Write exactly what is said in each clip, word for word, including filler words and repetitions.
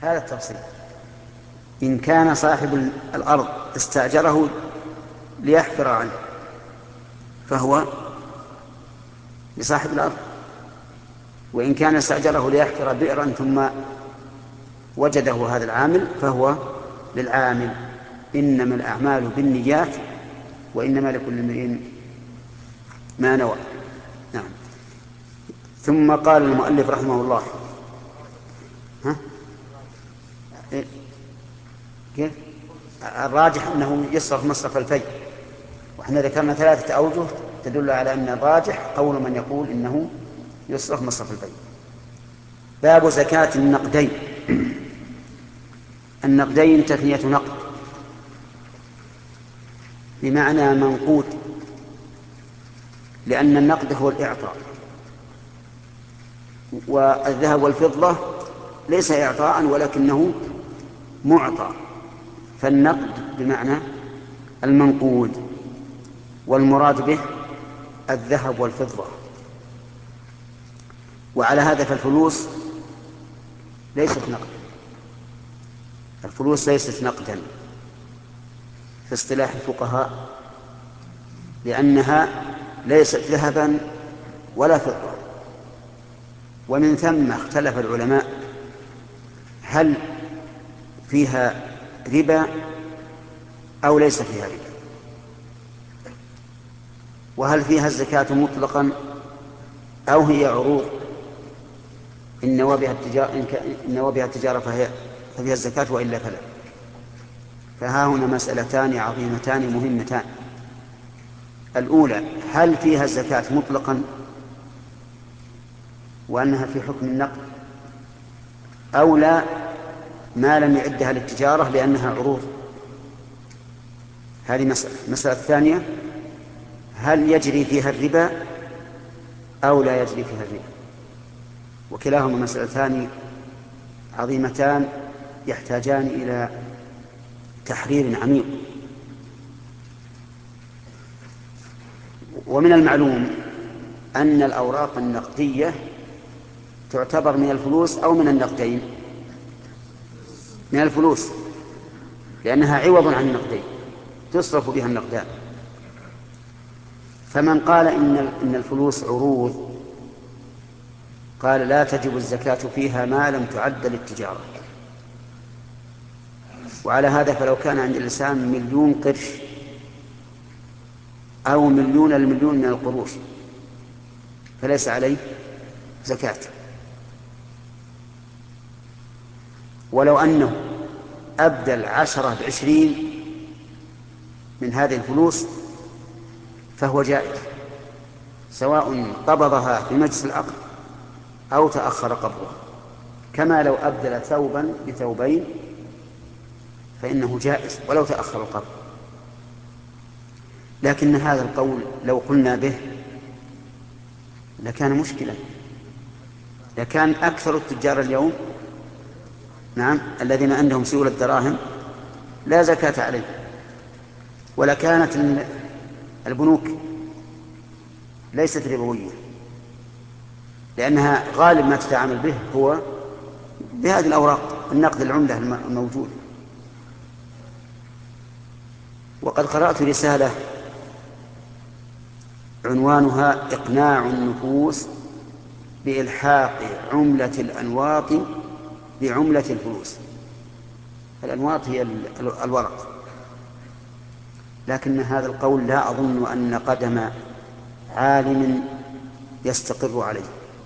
هذا التفصيل. إن كان صاحب الأرض استأجره ليحفر عنه فهو لصاحب الأرض، وإن كان استأجره ليحفر بئرا ثم وجده هذا العامل فهو للعامل. إنما الأعمال بالنيات وإنما لكل امرئ ما نوى. نعم. ثم قال المؤلف رحمه الله ها؟ كيف؟ الراجح أنه يصرف مصرف الفي، وإحنا ذكرنا ثلاثة أوجه تدل على أن الراجح قول من يقول إنه يصرف مصرف الفي. باب زكاة النقدين. النقدين تثنية نقد بمعنى منقود، لأن النقد هو الإعطاء، والذهب والفضة ليس إعطاء ولكنه معطى، فالنقد بمعنى المنقود، والمراد به الذهب والفضة. وعلى هذا فالفلوس ليست نقد، الفلوس ليست نقدا في اصطلاح الفقهاء، لأنها ليست ذهبا ولا فضة. ومن ثم اختلف العلماء هل فيها ربا أو ليس فيها ربا، وهل فيها الزكاة مطلقا أو هي عروض إن نوى بها التجارة, إن نوى بها التجارة فهي ففيها الزكاة وإلا فلا. فها هنا مسألتان عظيمتان مهمتان. الأولى هل فيها الزكاة مطلقا وأنها في حكم النقد، أو لا ما لم يعدها للتجارة لأنها عروض. هذه مسألة. المسألة الثانية هل يجري فيها الربا أو لا يجري فيها الربا. وكلاهما مسألتان عظيمتان يحتاجان إلى تحرير عميق. ومن المعلوم أن الأوراق النقدية تعتبر من الفلوس أو من النقدين؟ من الفلوس، لأنها عوض عن النقدين تصرف بها النقدان. فمن قال إن إن الفلوس عروض قال لا تجب الزكاة فيها ما لم تعد للتجارة. وعلى هذا فلو كان عند الإنسان مليون قرش أو مليون المليون من القروش فليس عليه زكاة. ولو أنه أبدل عشرة بعشرين من هذه الفلوس فهو جائز، سواء قبضها في مجلس العقد أو تأخر قبضها، كما لو أبدل ثوبا بثوبين فإنه جائز ولو تأخر القبض. لكن هذا القول لو قلنا به لكان مشكلة، لكان أكثر التجار اليوم نعم الذين عندهم سيولة دراهم لا زكاة عليه، ولا كانت البنوك ليست ربوية، لأنها غالب ما تتعامل به هو بهذه الأوراق النقد العملة الموجودة. وقد قرأت رسالة عنوانها إقناع النفوس بإلحاق عملة الأنواط بعملة الفلوس. الأنواط هي الورق، لكن هذا القول لا أظن أن قدم عالم يستقر عليه،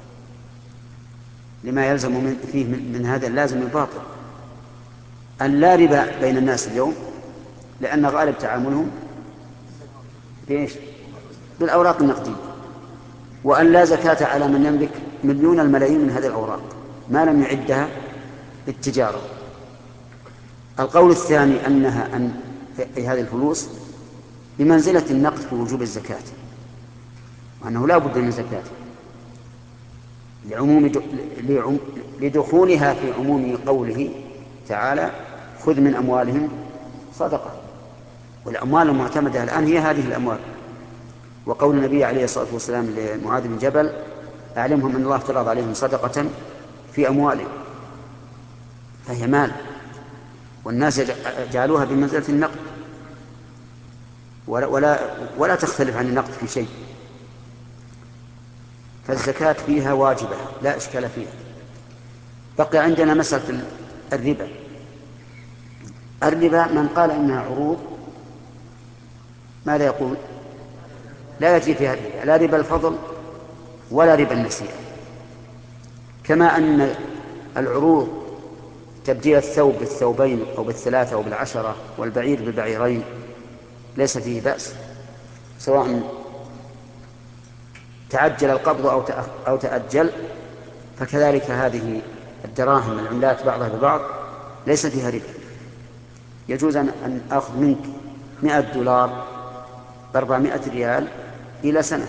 لما يلزم فيه من هذا اللازم الباطل أن لا ربا بين الناس اليوم، لأن غالب تعاملهم بإيش؟ بالأوراق النقدية، وأن لا زكاة على من يملك مليون الملايين من هذه الأوراق ما لم يعدها للتجارة. القول الثاني أنها أن في هذه الفلوس بمنزلة النقد في وجوب الزكاة، وأنه لا بد من زكاة لعموم لدخولها في عموم قوله تعالى خذ من أموالهم صدقة، والأموال المعتمدة الآن هي هذه الأموال. وقول النبي عليه الصلاة والسلام لمعاذ بن جبل أعلمهم أن الله افترض عليهم صدقة في أموالهم، فهي مال، والناس جعلوها بمنزلة النقد، ولا, ولا, ولا تختلف عن النقد في شيء. فالزكاة فيها واجبة لا إشكال فيها. بقي عندنا مسألة الربا. الربا من قال إنها عروض ماذا يقول؟ لا يجري فيها الربا، لا ربا الفضل ولا ربا النسيئة. كما أن العروض تبديل الثوب بالثوبين أو بالثلاثة أو بالعشرة والبعير بالبعيرين ليس فيه بأس، سواء تعجل القبض أو تأجل، فكذلك هذه الدراهم العملات بعضها ببعض ليس فيها ربا. يجوز أن أخذ منك مئة دولار بأربعمائة ريال إلى سنة،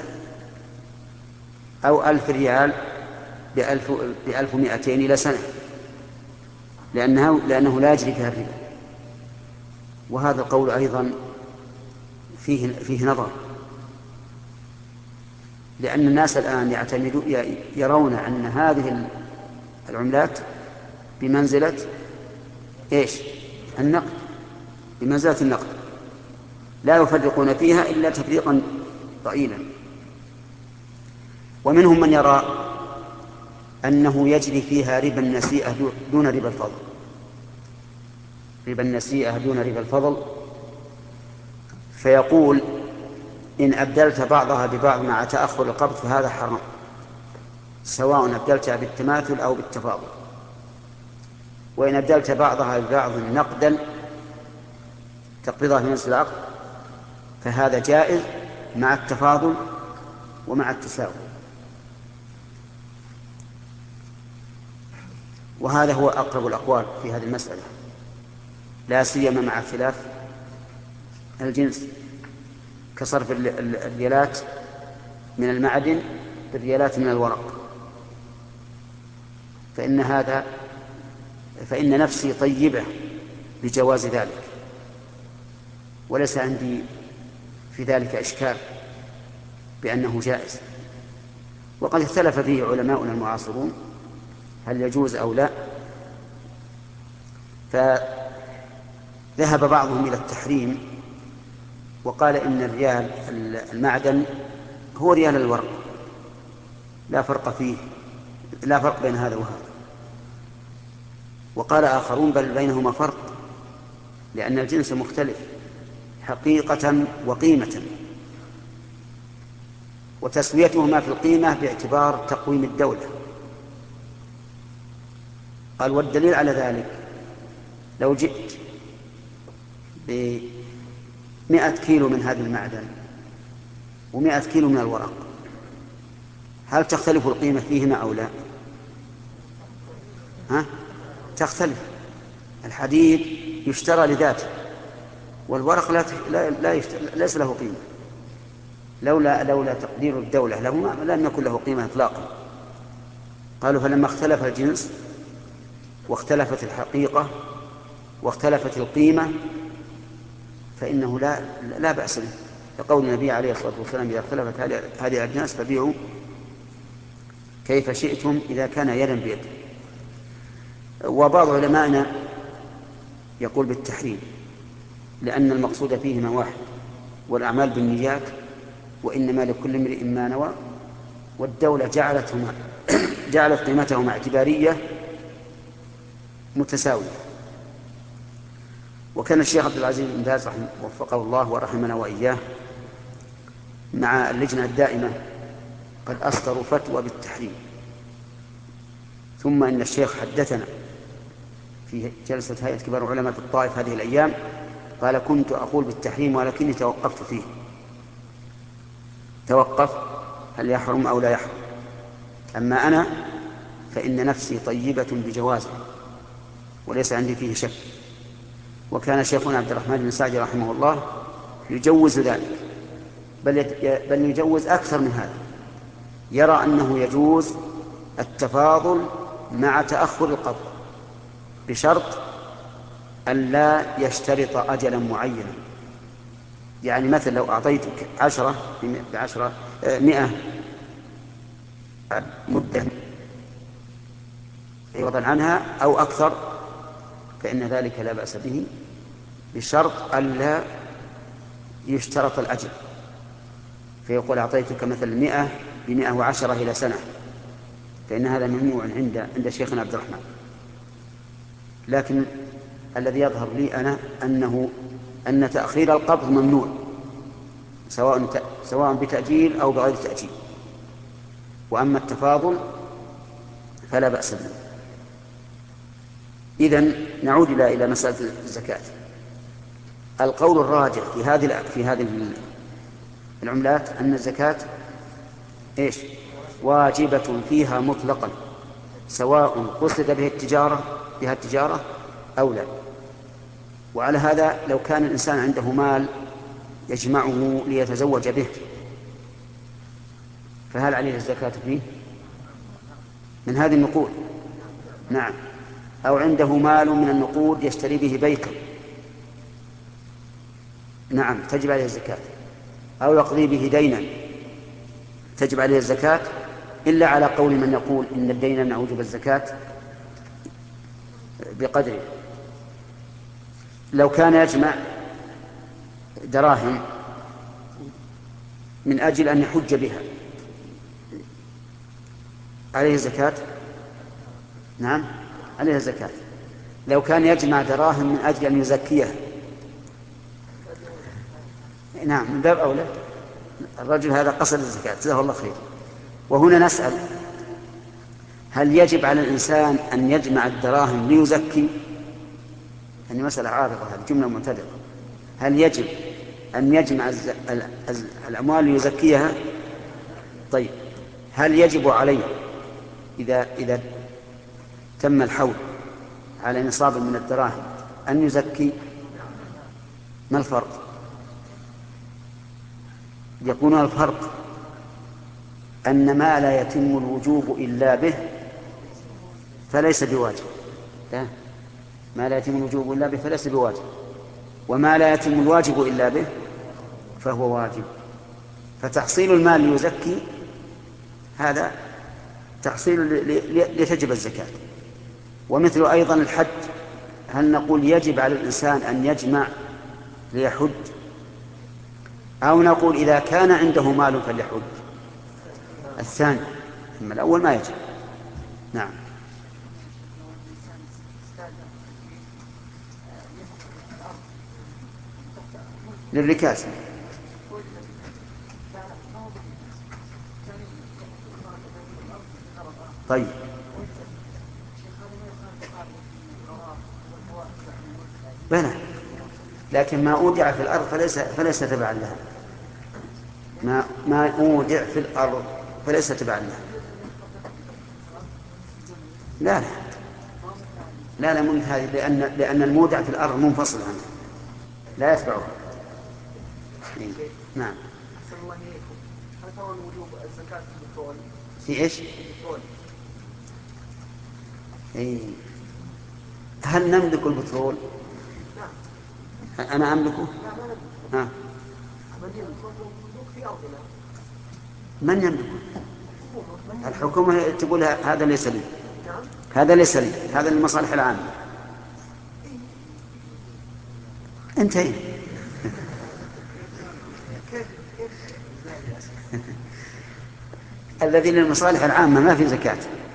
أو ألف ريال بألف, بألف ومائتين إلى سنة، لأنه, لأنه لا يجري فيها الربا. وهذا القول أيضا فيه, فيه نظر، لأن الناس الآن يعتمدون يرون أن هذه العملات بمنزلة إيش؟ النقد، بمنزلة النقد، لا يفرقون فيها إلا تفريقا ضئيلا. ومنهم من يرى أنه يجري فيها ربا النسيئة دون ربا الفضل، ربا النسيئة دون ربا الفضل، فيقول إن أبدلت بعضها ببعض مع تأخر القبض فهذا حرام، سواء أبدلتها بالتماثل أو بالتفاضل. وإن أبدلت بعضها ببعض نقدا تقبضها في نفس العقد فهذا جائز مع التفاضل ومع التساوي. وهذا هو أقرب الأقوال في هذه المسألة، لا سيما مع اختلاف الجنس، كصرف الريالات من المعدن بالريالات من الورق، فإن هذا فإن نفسي طيبة بجواز ذلك، وليس عندي في ذلك إشكال بأنه جائز. وقد اختلف فيه علماؤنا المعاصرون هل يجوز أو لا، فذهب بعضهم إلى التحريم وقال إن الريال المعدن هو ريال الورق، لا فرق فيه، لا فرق بين هذا وهذا. وقال آخرون بل بينهما فرق، لأن الجنس مختلف حقيقة وقيمة، وتسويتهما في القيمة باعتبار تقويم الدولة. قال والدليل على ذلك لو جئت بمئة كيلو من هذا المعدن ومئة كيلو من الورق، هل تختلف القيمة فيهما أو لا؟ ها؟ تختلف. الحديد يشترى لذاته، والورق لا لا لا يشترى، ليس له قيمة، لولا لولا تقدير الدولة له لم يكن له قيمة إطلاقا. قالوا فلما اختلف الجنس واختلفت الحقيقة واختلفت القيمة فإنه لا لا بأس به، لقول النبي عليه الصلاة والسلام إذا اختلفت هذه الأجناس فبيعوا كيف شئتم إذا كان يدا بيد. وبعض علمائنا يقول بالتحريم، لأن المقصود فيهما واحد، والأعمال بالنيات وإنما لكل امرئ ما نوى، والدولة جعلتهما جعلت قيمتهما اعتبارية متساوية. وكان الشيخ عبد العزيز بن باز وفقه الله ورحمنا وإياه مع اللجنة الدائمة قد أصدروا فتوى بالتحريم. ثم إن الشيخ حدثنا في جلسة هيئة كبار علماء الطائف هذه الأيام قال كنت أقول بالتحريم ولكني توقفت فيه، توقف هل يحرم أو لا يحرم. أما أنا فإن نفسي طيبة بجوازه وليس عندي فيه شك. وكان شيخنا عبد الرحمن بن سعدي رحمه الله يجوز ذلك، بل بل يجوز أكثر من هذا، يرى أنه يجوز التفاضل مع تأخر القبض بشرط أن لا يشترط أجلا معينا. يعني مثل لو أعطيتك عشرة بعشرة مئة مدة عوضا عنها أو أكثر فإن ذلك لا بأس به بشرط ألا يشترط الأجل، فيقول أعطيتك مثل مئة بمئة وعشرة إلى سنة، فإن هذا ممنوع عند عند شيخنا عبد الرحمن. لكن الذي يظهر لي أنا أنه أن تأخير القبض ممنوع، سواء سواء بتأجيل أو بغير تأجيل. وأما التفاضل فلا بأس به. إذن نعود إلى إلى مسألة الزكاة. القول الراجح في هذه في هذه العملات أن الزكاة إيش؟ واجبة فيها مطلقا، سواء قصد به التجارة بها التجارة أو لا. وعلى هذا لو كان الإنسان عنده مال يجمعه ليتزوج به، فهل عليه الزكاة فيه من هذه النقود؟ نعم. أو عنده مال من النقود يشتري به بيتا، نعم تجب عليه الزكاة. أو يقضي به دينا تجب عليه الزكاة، إلا على قول من يقول إن الدين من أوجب الزكاة بقدره. لو كان يجمع دراهم من أجل أن يحج بها عليه الزكاة؟ نعم عليه الزكاة. لو كان يجمع دراهم من أجل أن يزكيها، نعم من باب أولى، الرجل هذا قصد الزكاة جزاه الله خير. وهنا نسأل: هل يجب على الإنسان أن يجمع الدراهم ليزكي؟ يعني مسألة عارضة، هذه جملة معترضة. هل يجب أن يجمع الأموال ليزكيها؟ طيب، هل يجب عليه إذا إذا تم الحول على نصاب من الدراهم أن يزكي؟ ما الفرق؟ يكون الفرق أن ما لا يتم الوجوب إلا به فليس بواجب، لا، ما لا يتم الوجوب إلا به فليس بواجب، وما لا يتم الواجب إلا به فهو واجب. فتحصيل المال ليزكي هذا تحصيل لتجب الزكاة. ومثل أيضا الحج، هل نقول يجب على الإنسان أن يجمع ليحج، أو نقول إذا كان عنده مال فليحج؟ الثاني، أما الأول ما يجب. نعم. للركاز. طيب، بلى، لكن ما أودع في الأرض فليس فليس تبعا لها. ما ما أودع في الأرض فليس تبعا لها. لا لا لا لا من هذه، لأن لأن المودع في الأرض منفصل عنه لا يتبعه. نعم. هل ترى وجوب الزكاة في البترول؟ في إيش؟ البترول. إيه. هل نملك البترول؟ نعم. أنا أملكه؟ لا ما نملك. ها. من يملك في أرضنا؟ من يملكه؟ الحكومة تقول هذا ليس لي. نعم. هذا ليس لي، هذا للمصالح العامة. انتهي. الذين للمصالح العامة ما في زكاة.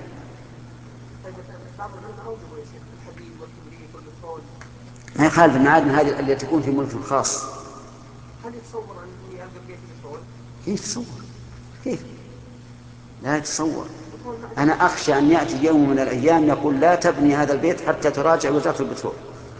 ما يخالف المعادن هذه اللي تكون في ملك خاص. هل يتصور أن يأخذ بيت البترول؟ كيف تصور؟ كيف؟ لا يتصور. أنا أخشى أن يأتي يوم من الأيام يقول لا تبني هذا البيت حتى تراجع وزارة البترول.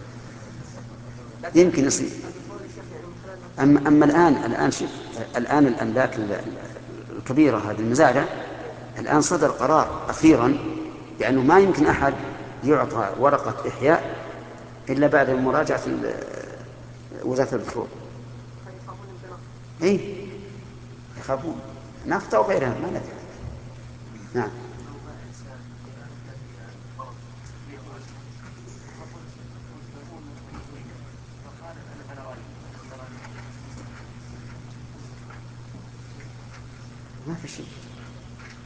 يمكن يصير. أما, أما الآن الآن شوف، الآن الأملاك الكبيرة هذه المزارع الآن صدر قرار أخيرا بأنه ما يمكن أحد يعطى ورقة إحياء إلا بعد مراجعة وزارة البترول. إيه يخافون نفط أو غيرها ما ندري. نعم. ما في شيء.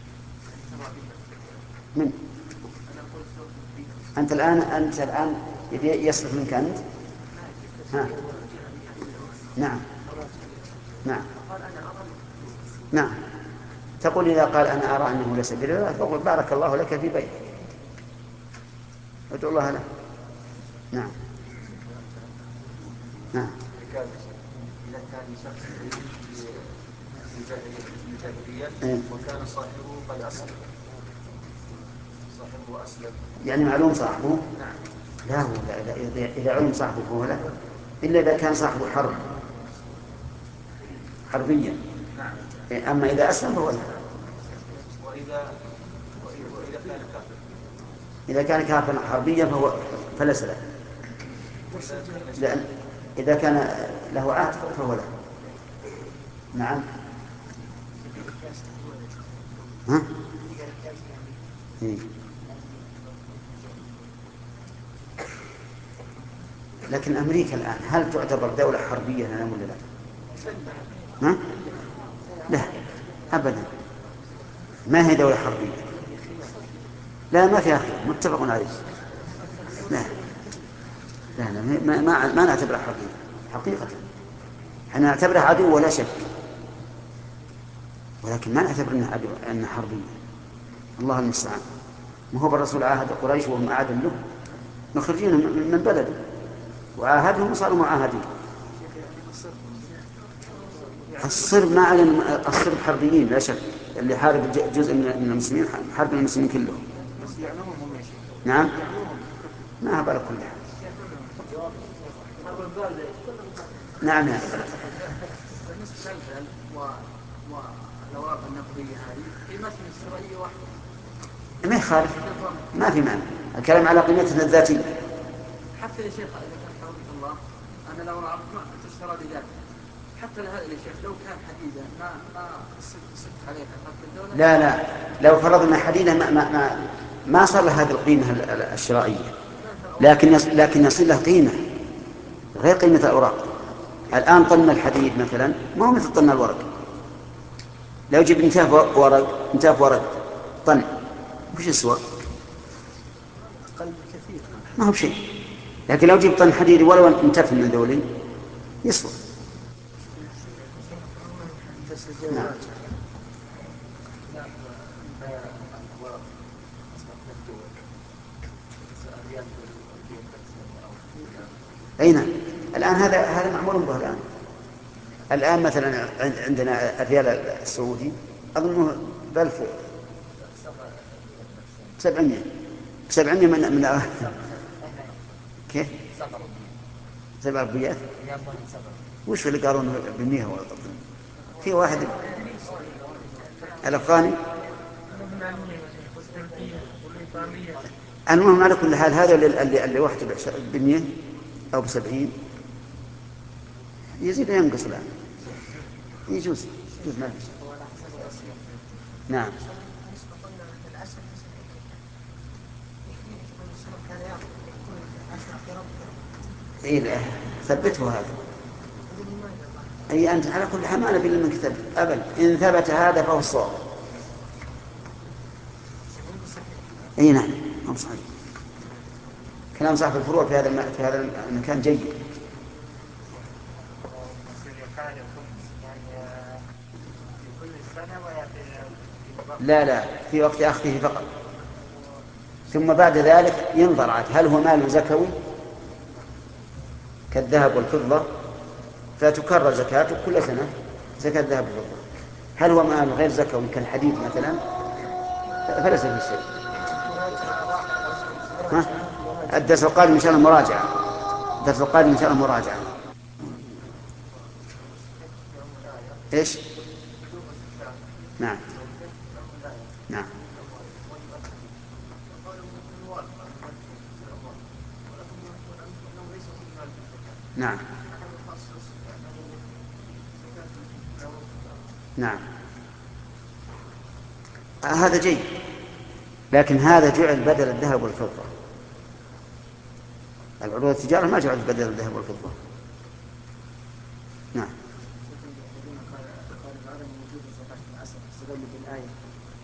من أنت الآن أنت الآن يبي يصرف منك أنت. ها. نعم نعم نعم. تقول إذا قال أنا أرى أنه ليس بربا فقل بارك الله لك في بيتك، ادعو الله له. نعم نعم. إذا كان شخص وكان صاحبه قد أسلم، صاحبه أسلم يعني معلوم صاحبه؟ نعم. لا، هو إذا إذا علم صاحبه فهو لا، إلا إذا كان صاحبه حرب حربيا. نعم. أما إذا أسلم فهو لا. وإذا وإذا كان كافر، إذا كان كافرا حربيا فهو فليس له، لأن إذا كان له عهد فهو له. نعم. ها؟ إيه. لكن أمريكا الآن هل تعتبر دولة حربية الآن ولا لا؟ ها؟ لا أبدا، ما هي دولة حربية. لا ما فيها خير، متفق عليه. لا لا, لا ما, ما, ما نعتبرها حربية حقيقة، احنا نعتبرها عدو ولا شك، ولكن ما نعتبر انها عدو انها حربية. الله المستعان. ما هو بالرسول عاهد قريش وهم أعد له مخرجين من بلده، وعاهدهم وصاروا معاهدين. الصرب ما علم الصرب حربيين لا شك، اللي حارب جزء من المسلمين حارب المسلمين كلهم. نعم ما هبل كل حال. نعم نعم. بالنسبة للفعل والأوراق النقدية هذه قيمتها الشرعية واحدة، ما يخالف، ما في معنى الكلام على قيمتها الذاتية. حتى يا شيخ إذا كان حفظك الله أنا الأوراق ما تشترى بذاتها، حتى هذا يا شيخ لو كان حديدا ما ما صدت عليها حق الدولة. لا لا، لو فرضنا حديدا ما ما ما, ما صار له هذه القيمة الشرائية، لكن لكن يصير له قيمة غير قيمة الأوراق. الآن طن الحديد مثلا ما هو مثل طن الورق. لو جيب انتاف ورق انتاف ورق طن وش يسوى؟ ما هو بشيء. لكن لو جيب طن حديد ولو انتاف من ذولي يسوى. نعم. أي نعم. الآن هذا هذا معمول به الآن. الآن مثلا عندنا الريال السعودي أظنه بألف سبعمية سبعمية من من كيف؟ سبع ربيات. وش اللي قالوا بالمئة؟ في واحد الأفغاني. المهم على كل حال هذا اللي اللي واحد بالمئة أو بسبعين يزيد وينقص الآن يجوز يجوز ما فيش. نعم. إيه لا ثبته هذا. أي أنت على كل حال ما نبي من كتاب أبدا، إن ثبت هذا فهو الصواب. أي نعم هم صحيح. كلام صاحب الفروع في هذا في هذا المكان جيد. لا لا في وقت أخذه فقط، ثم بعد ذلك ينظر عاد هل هو مال زكوي كالذهب والفضة فتكرر زكاته كل سنة زكاة الذهب والفضة. هل هو مال غير زكوي كالحديد مثلا فليس في شيء. الدرس القادم إن شاء الله مراجعة. الدرس القادم إن شاء الله مراجعة. إيش؟ نعم نعم نعم نعم هذا جيد، لكن هذا جعل بدل الذهب والفضة. العروض التجارة ما جعلت بدل الذهب والفضة. نعم.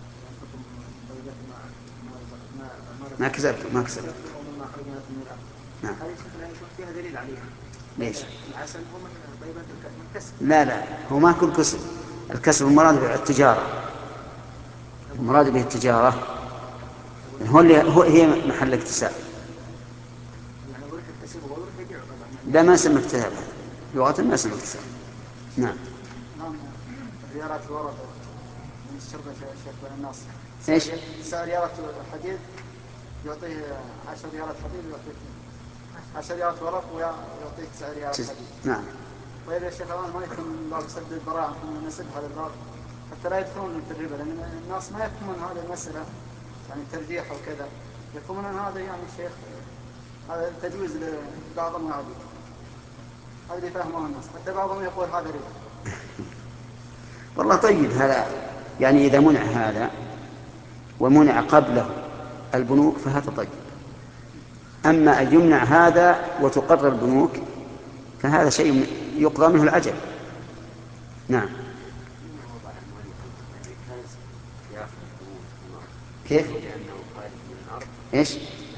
ما كسبت ما كسبت نعم. هذه شكلها يكون فيها دليل عليها. ليش؟ العسل هو من طيبات الكسب. لا لا، هو ما كل كسب. الكسب المراد به التجارة، المراد به التجارة هو اللي هو هي محل اكتساب. يعني يروح يكتسب ويروح يبيع طبعا. لا، ما يسمى اكتساب، لغة ما يسمى اكتساب. نعم. نعم. ريالات الورق من الشرطة الشيخ بن الناصر. ايش؟ سعر ريالات الحديد يعطيه عشر ريالات حديد ويعطيك عشر ريالات ورق ويعطيك تسع ريالات حديد. نعم. طيب يا شيخ الآن ما يكون من باب سد البراءة من نسب هذا الباب حتى لا يدخلون في الربا، لأن الناس ما يفهمون هذه المسألة يعني ترجيح وكذا، يفهمون أن هذا يعني الشيخ هذا تجويز لبعض المعابد، هذا اللي يفهمون الناس، حتى بعضهم يقول هذا ربا. والله طيب، هذا يعني إذا منع هذا ومنع قبله البنوك فهذا طيب. أما أن يمنع هذا وتقرر البنوك فهذا شيء يقضى منه العجل. نعم. كيف؟ ايش؟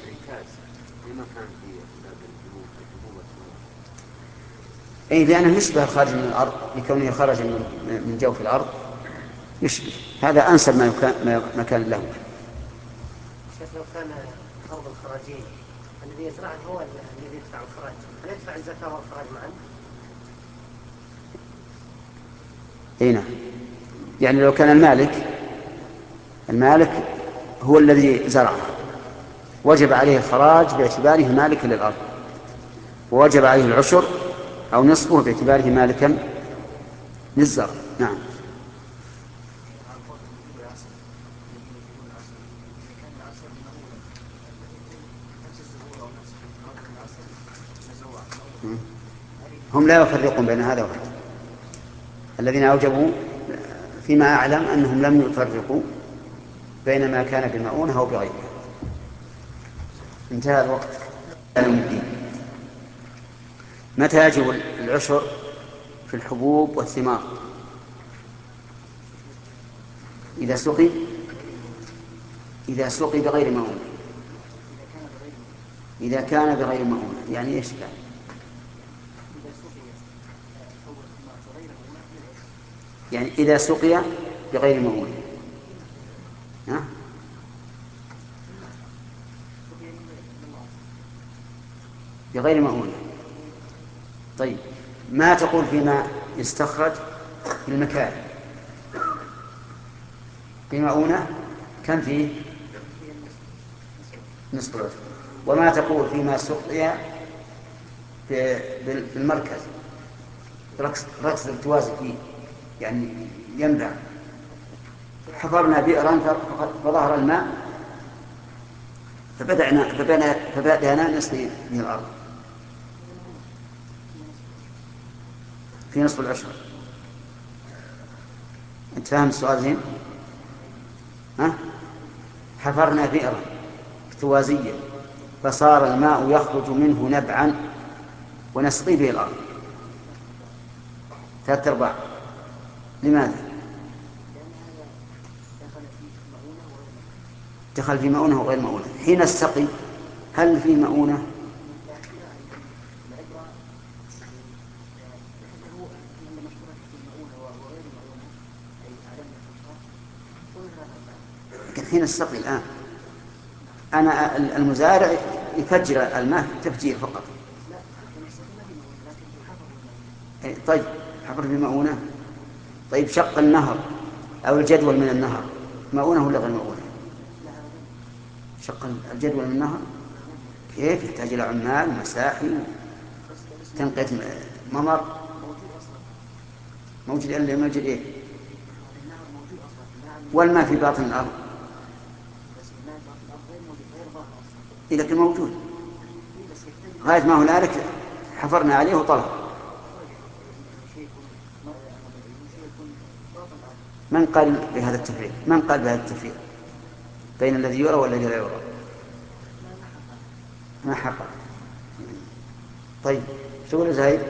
اي، لأنه يشبه الخارج من الأرض لكونه خرج من جوف الأرض، يشبه هذا أنسب ما يكان مكان له. شيخ لو كان أرض الخراجين الذي يزرعه هو الذي يدفع الخراج، هل يدفع الزكاة والخراج معا؟ اي نعم. يعني لو كان المالك المالك هو الذي زرعه وجب عليه الخراج باعتباره مالكا للأرض، ووجب عليه العشر أو نصفه باعتباره مالكا للزرع. نعم. هم لا يفرقون بين هذا وهذا، الذين أوجبوا فيما أعلم أنهم لم يفرقوا بين ما كان بمؤونة أو بغيرها. انتهى الوقت. متى يجب العشر في الحبوب والثمار؟ إذا سقي إذا سقي بغير مؤونة. إذا كان بغير مؤونة يعني إيش كان؟ يعني إذا سقي بغير مؤونة. ها؟ بغير مؤونة. طيب، ما تقول فيما يستخرج في المكان بمؤونة كم فيه نصف العشر؟ وما تقول فيما سقي في المركز ركز ركز التوازي فيه يعني ينبع، حفرنا بئرا فظهر الماء فبدأنا فبدأنا فبدأنا نسقي من الأرض في نصف العشر. أنت فاهم السؤال زين؟ ها؟ حفرنا بئرا احتوازيا فصار الماء يخرج منه نبعا ونسقي به الأرض ثلاثة أرباع. لماذا؟ دخل في مؤونة وغير مؤونة. حين السقي هل في مؤونة؟ حين السقي الآن أنا المزارع يفجر الماء تفجير فقط. طيب، حفر في مؤونة. طيب، شق النهر أو الجدول من النهر مؤونة ولا غير مؤونة؟ شق الجدول من النهر كيف؟ يحتاج إلى عمال مساحي تنقية ممر. موجود إلا موجود إيه؟ والماء في باطن الأرض إذا كان موجود غاية ما هنالك حفرنا عليه وطلع. من قال بهذا التفريق؟ من قال بهذا التفريق بين الذي يرى والذي لا يرى؟ ما حقق. طيب، شو تقول زايد؟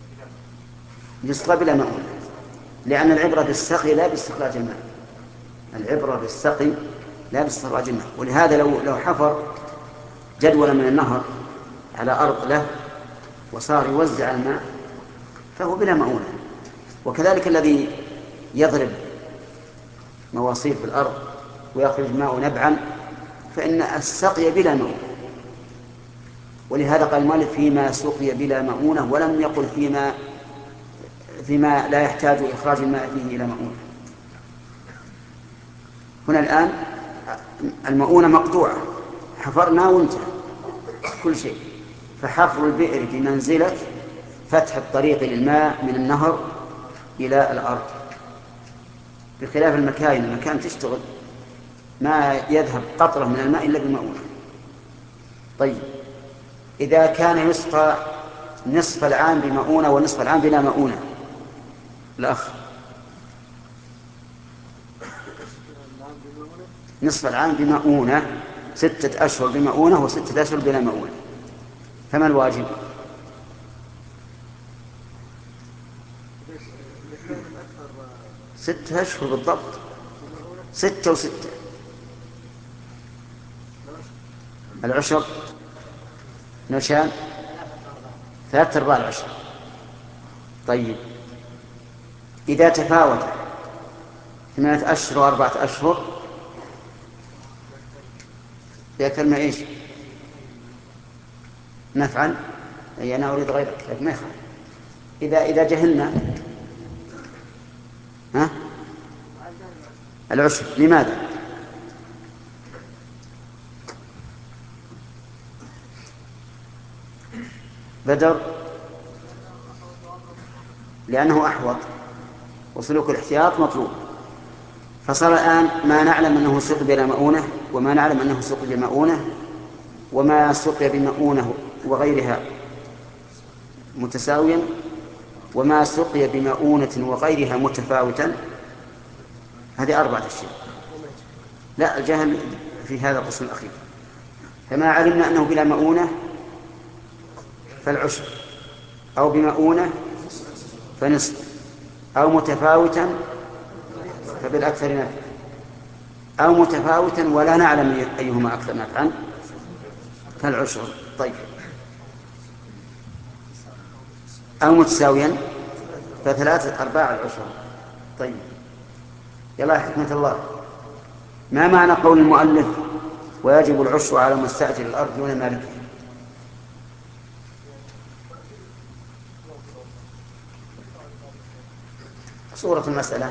يسقى بلا مؤونة، لأن العبرة بالسقي لا باستخراج الماء. العبرة بالسقي لا باستخراج الماء. ولهذا لو لو حفر جدولا من النهر على أرض له وصار يوزع الماء فهو بلا مؤونة. وكذلك الذي يضرب مواسير في الأرض ويخرج الماء نبعا فإن السقي بلا مؤونة. ولهذا قال المؤلف فيما سقي بلا مؤونة، ولم يقل فيما فيما لا يحتاج إخراج الماء فيه إلى مؤونة. هنا الآن المؤونة مقطوعة، حفرنا وانتهى كل شيء، فحفر البئر بمنزلة فتح الطريق للماء من النهر إلى الأرض، بخلاف المكاين. المكان تشتغل ما يذهب قطرة من الماء إلا بالمؤونة. طيب إذا كان يسقى نصف العام بمؤونة ونصف العام بلا مؤونة، الأخ نصف العام بمؤونة، ستة أشهر بمؤونة وستة أشهر بلا مؤونة، فما الواجب؟ ستة أشهر بالضبط، ستة وستة. العشر نشان ثلاثة أرباع العشر. طيب إذا تفاوت ثمانية أشهر وأربعة أشهر يكلمة إيش نفعل؟ أي أنا أريد غيرك لكن ما يخالف. إذا إذا جهلنا ها العشر. لماذا؟ بدر لأنه أحوط وسلوك الاحتياط مطلوب. فصار الآن ما نعلم أنه سقي بلا مؤونة وما نعلم أنه سقي بمؤونة، وما سقي بمؤونة وغيرها متساويا، وما سقي بمؤونة وغيرها متفاوتا. هذه أربعة أشياء. لا، الجهل في هذا القسم الأخير. فما علمنا أنه بلا مؤونة فالعشر، أو بمؤونة فنصف، أو متفاوتا فبالأكثر نفعا، أو متفاوتا ولا نعلم أيهما أكثر نفعا فالعشر. طيب أو متساويا فثلاثة أرباع العشر. طيب يلا حكمة الله، ما معنى قول المؤلف ويجب العشر على مستأجر الأرض دون مالكه؟ صورة المسألة.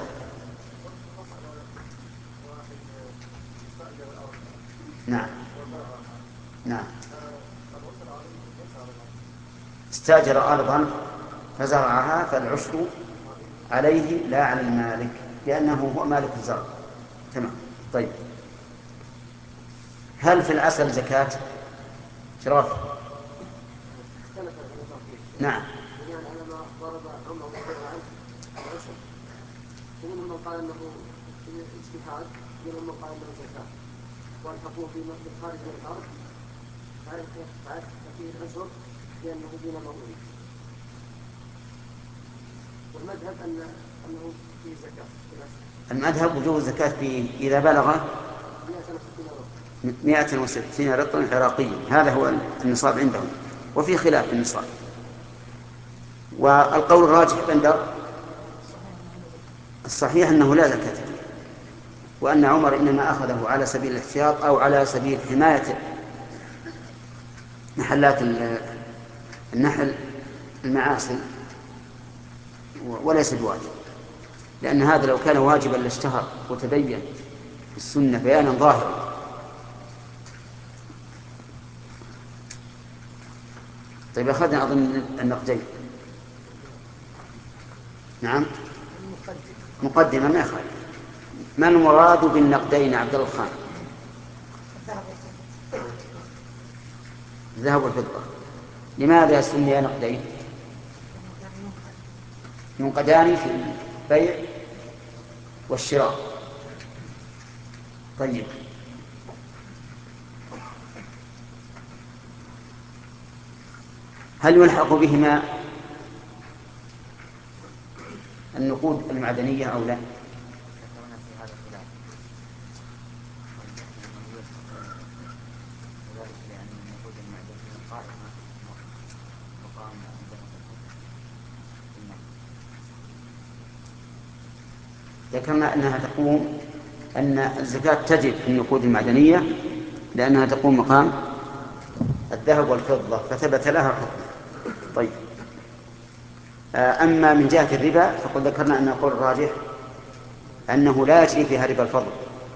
نعم نعم استأجر أرضا فزرعها فالعشر عليه لا على المالك لأنه هو مالك الزرع. تمام. طيب هل في العسل زكاة؟ شرف. نعم. ومنهم من قال انه اجتهاد، ومنهم من قال انه زكاه، والحقوق في خارج من الارض فعرف فيه العشر لانه دون مؤونة. والمذهب ان انه فيه زكاه. المذهب وجوب الزكاة فيه إذا بلغ مئة وستين رطلا عراقيا، هذا هو النصاب عندهم، وفي خلاف النصاب. والقول الراجح بندر الصحيح أنه لا زكاة فيه، وأن عمر إنما أخذه على سبيل الاحتياط أو على سبيل حماية محلات النحل المعاصي، وليس بواجب، لأن هذا لو كان واجبا لاشتهر وتبين في السنة بيانا ظاهرا. طيب أخذنا أظن النقدين. نعم مقدمة ما يخالف. ما المراد بالنقدين عبد الله خان؟ الذهب والفضة. لماذا سمي نقدين؟ ينقدان في البيع والشراء. طيب هل يلحق بهما النقود المعدنية أو لا؟ ذكرنا أنها تقوم أن الزكاة تجب في النقود المعدنية لأنها تقوم مقام الذهب والفضة فثبت لها حكم. طيب، أما من جهة الربا فقد ذكرنا أن القول الراجح أنه لا يجري فيها ربا الفضل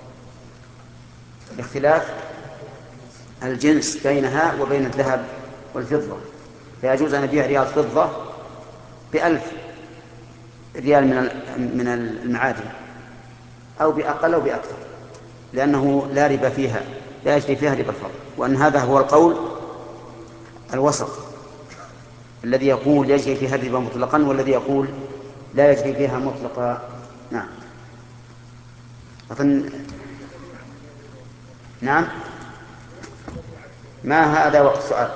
باختلاف الجنس بينها وبين الذهب والفضة، فيجوز أن أبيع ريال فضة بألف ريال من المعادن أو بأقل أو بأكثر، لأنه لا ربا فيها، لا يجري فيها ربا الفضل. وأن هذا هو القول الوسط الذي يقول يجري فيها الربا مطلقا، والذي يقول لا يجري فيها مطلقا. نعم. أظن نعم. ما هذا وقت السؤال.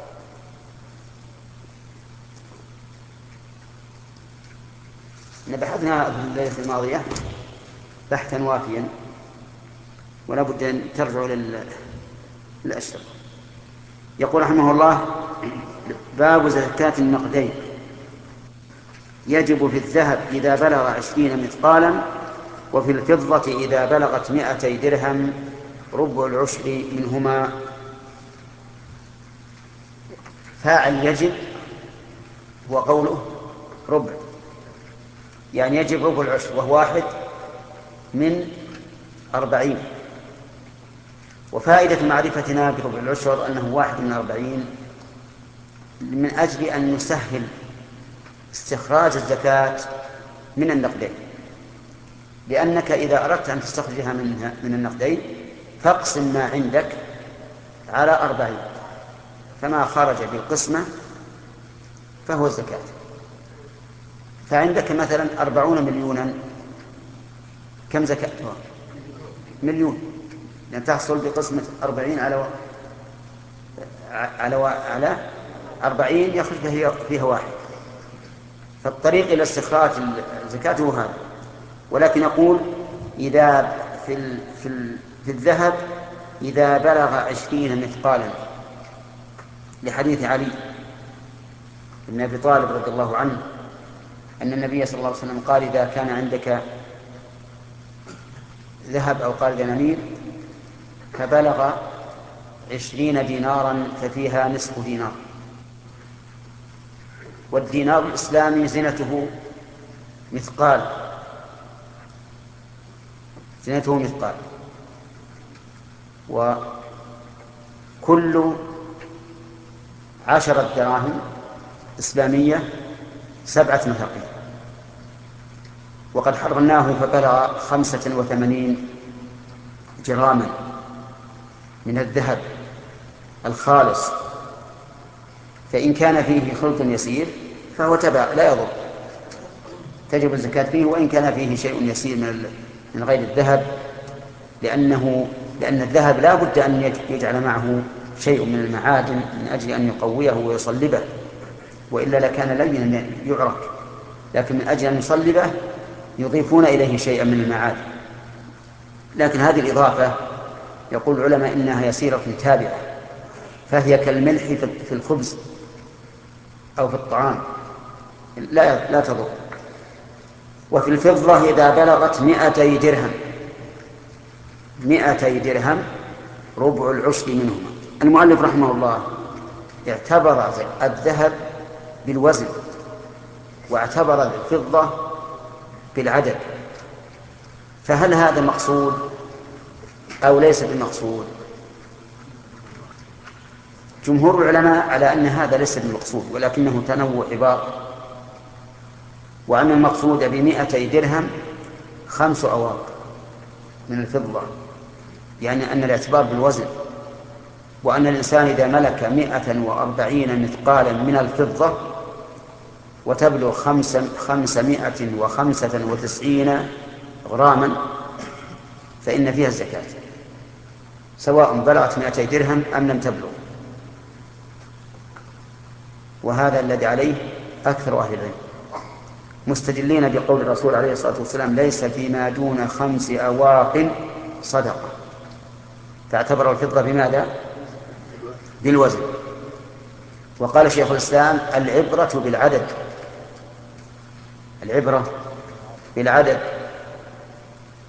بحثنا في الليلة الماضية بحثا وافيا، ولا بد أن ترجعوا للأشرف. يقول رحمه الله: باب زكاة النقدين. يجب في الذهب إذا بلغ عشرين مثقالا، وفي الفضة إذا بلغت مائتي درهم ربع العشر منهما. فاعل يجب هو قوله ربع، يعني يجب ربع العشر وهو واحد من أربعين. وفائدة معرفتنا بربع العشر أنه واحد من أربعين من أجل أن نسهل استخراج الزكاة من النقدين، لأنك إذا أردت أن تستخرجها من من النقدين فاقسم ما عندك على أربعين، فما خرج بالقسمة فهو الزكاة. فعندك مثلا أربعون مليونا، كم زكاتها؟ مليون، لأن تحصل بقسمة أربعين على على على أربعين يخرج فيها واحد. فالطريق إلى استخراج الزكاة هو هذا. ولكن يقول إذا في ال في ال في الذهب إذا بلغ عشرين مثقالا، لحديث علي بن أبي طالب رضي الله عنه أن النبي صلى الله عليه وسلم قال: إذا كان عندك ذهب أو قال دنانير فبلغ عشرين دينارا ففيها نصف دينار. والدينار الإسلامي زنته مثقال، زنته مثقال، وكل عشرة دراهم إسلامية سبعة مثاقيل. وقد حررناه فبلغ خمسة وثمانين جراما من الذهب الخالص، فإن كان فيه خلط يسير فهو تبع لا يضر، تجب الزكاة فيه، وإن كان فيه شيء يسير من من غير الذهب، لأنه لأن الذهب لا بد أن يجعل معه شيء من المعادن من أجل أن يقويه ويصلبه، وإلا لكان لينا يعرك، لكن من أجل أن يصلبه يضيفون إليه شيئا من المعادن. لكن هذه الإضافة يقول العلماء إنها يسيرة تابعة، فهي كالملح في الخبز أو في الطعام، لا لا تضر. وفي الفضة إذا بلغت مائتي درهم، مائتي درهم ربع العشر منهما. المؤلف رحمه الله اعتبر الذهب بالوزن واعتبر الفضة بالعدد، فهل هذا مقصود أو ليس بالمقصود؟ جمهور العلماء على أن هذا ليس بالمقصود، ولكنه تنوع عبارة، وأن المقصود بمائتي درهم خمس أواق من الفضة، يعني أن الاعتبار بالوزن، وأن الإنسان إذا ملك مائة وأربعين مثقالا من الفضة وتبلغ خمسمائة وخمسة وتسعين غراما فإن فيها الزكاة، سواء بلغت مائتي درهم أم لم تبلغ. وهذا الذي عليه أكثر أهل العلم، مستدلين بقول الرسول عليه الصلاة والسلام: ليس فيما دون خمس أواق صدقة. فاعتبر الفضة بماذا؟ بالوزن. وقال شيخ الإسلام: العبرة بالعدد، العبرة بالعدد،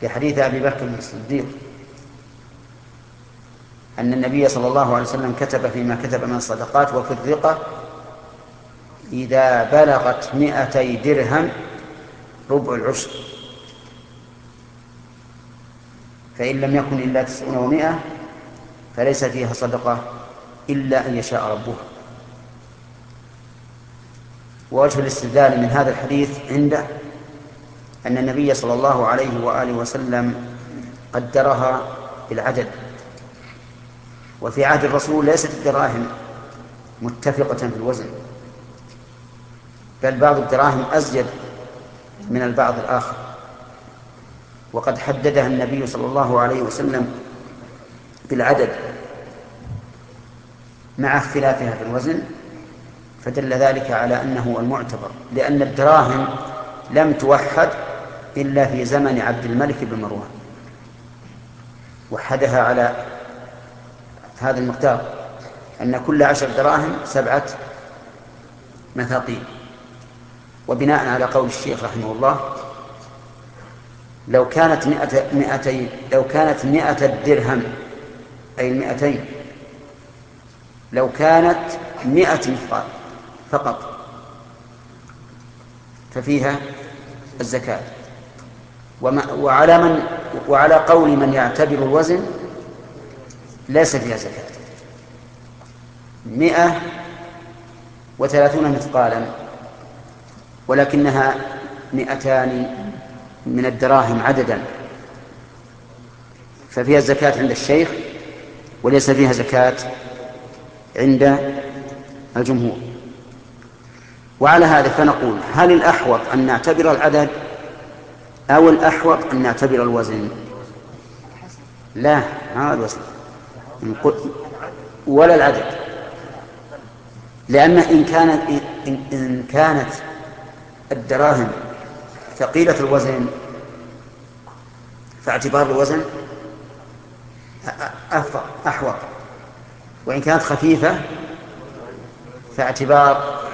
في حديث أبي بكر الصديق أن النبي صلى الله عليه وسلم كتب فيما كتب من الصدقات: وفي الرقة إذا بلغت مئتي درهم ربع العشر، فإن لم يكن إلا تسعون ومائة فليس فيها صدقة إلا أن يشاء ربها. ووجه الاستدلال من هذا الحديث عنده أن النبي صلى الله عليه وآله وسلم قدرها بالعدد، وفي عهد الرسول ليست الدراهم متفقة في الوزن، بل بعض الدراهم أزيد من البعض الآخر، وقد حددها النبي صلى الله عليه وسلم بالعدد مع اختلافها في الوزن، فدل ذلك على أنه المعتبر، لأن الدراهم لم توحد إلا في زمن عبد الملك بن مروان، وحدها على هذا المقدار، أن كل عشر دراهم سبعة مثاقيل. وبناء على قول الشيخ رحمه الله: لو كانت مئة مئتين لو كانت مئة درهم أي المئتين لو كانت مئة مثقال فقط ففيها الزكاة. وعلى من وعلى قول من يعتبر الوزن ليس فيها زكاة. مئة وثلاثون مثقالا ولكنها مئتان من الدراهم عددا، ففيها الزكاة عند الشيخ وليس فيها زكاة عند الجمهور. وعلى هذا فنقول: هل الأحوط أن نعتبر العدد أو الأحوط أن نعتبر الوزن؟ لا، ما الوزن ولا العدد، لأن إن كانت إن كانت الدراهم ثقيلة الوزن فاعتبار الوزن أحوط، وإن كانت خفيفة فاعتبار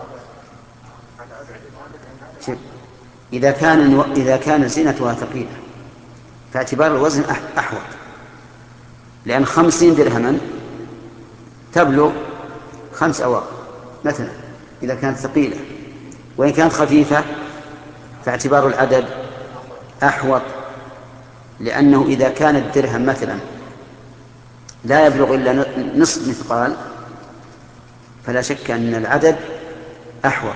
إذا كان إذا كان زينتها ثقيلة فاعتبار الوزن أحوط، لأن خمسين درهما تبلغ خمس أواق مثلا إذا كانت ثقيلة، وإن كانت خفيفة فاعتبار العدد أحوط، لأنه إذا كان الدرهم مثلا لا يبلغ إلا نصف مثقال فلا شك أن العدد أحوط.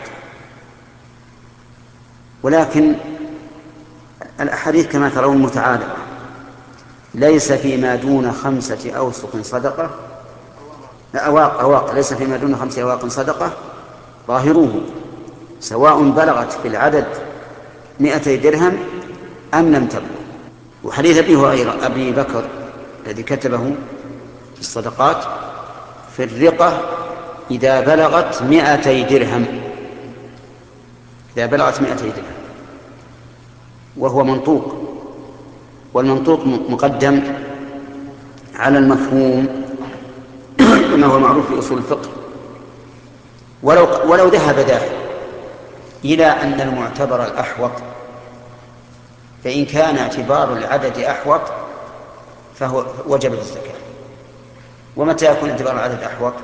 ولكن الأحاديث كما ترون متعارضة: ليس فيما دون خمسة أوسق صدقة أواق أواق ليس فيما دون خمسة أواق صدقة ظاهروه سواء بلغت في العدد مئتي درهم أم لم تبلغ. وحديث أبي هريرة أبي بكر الذي كتبه في الصدقات: في الرقة إذا بلغت مئتي درهم إذا بلغت مئتي درهم وهو منطوق، والمنطوق مقدم على المفهوم كما هو معروف في أصول الفقه. ولو, ولو ذهب ذاهب إلى أن المعتبر الأحوط، فإن كان اعتبار العدد أحوط فهو وجبت الزكاة. ومتى يكون اعتبار العدد أحوط؟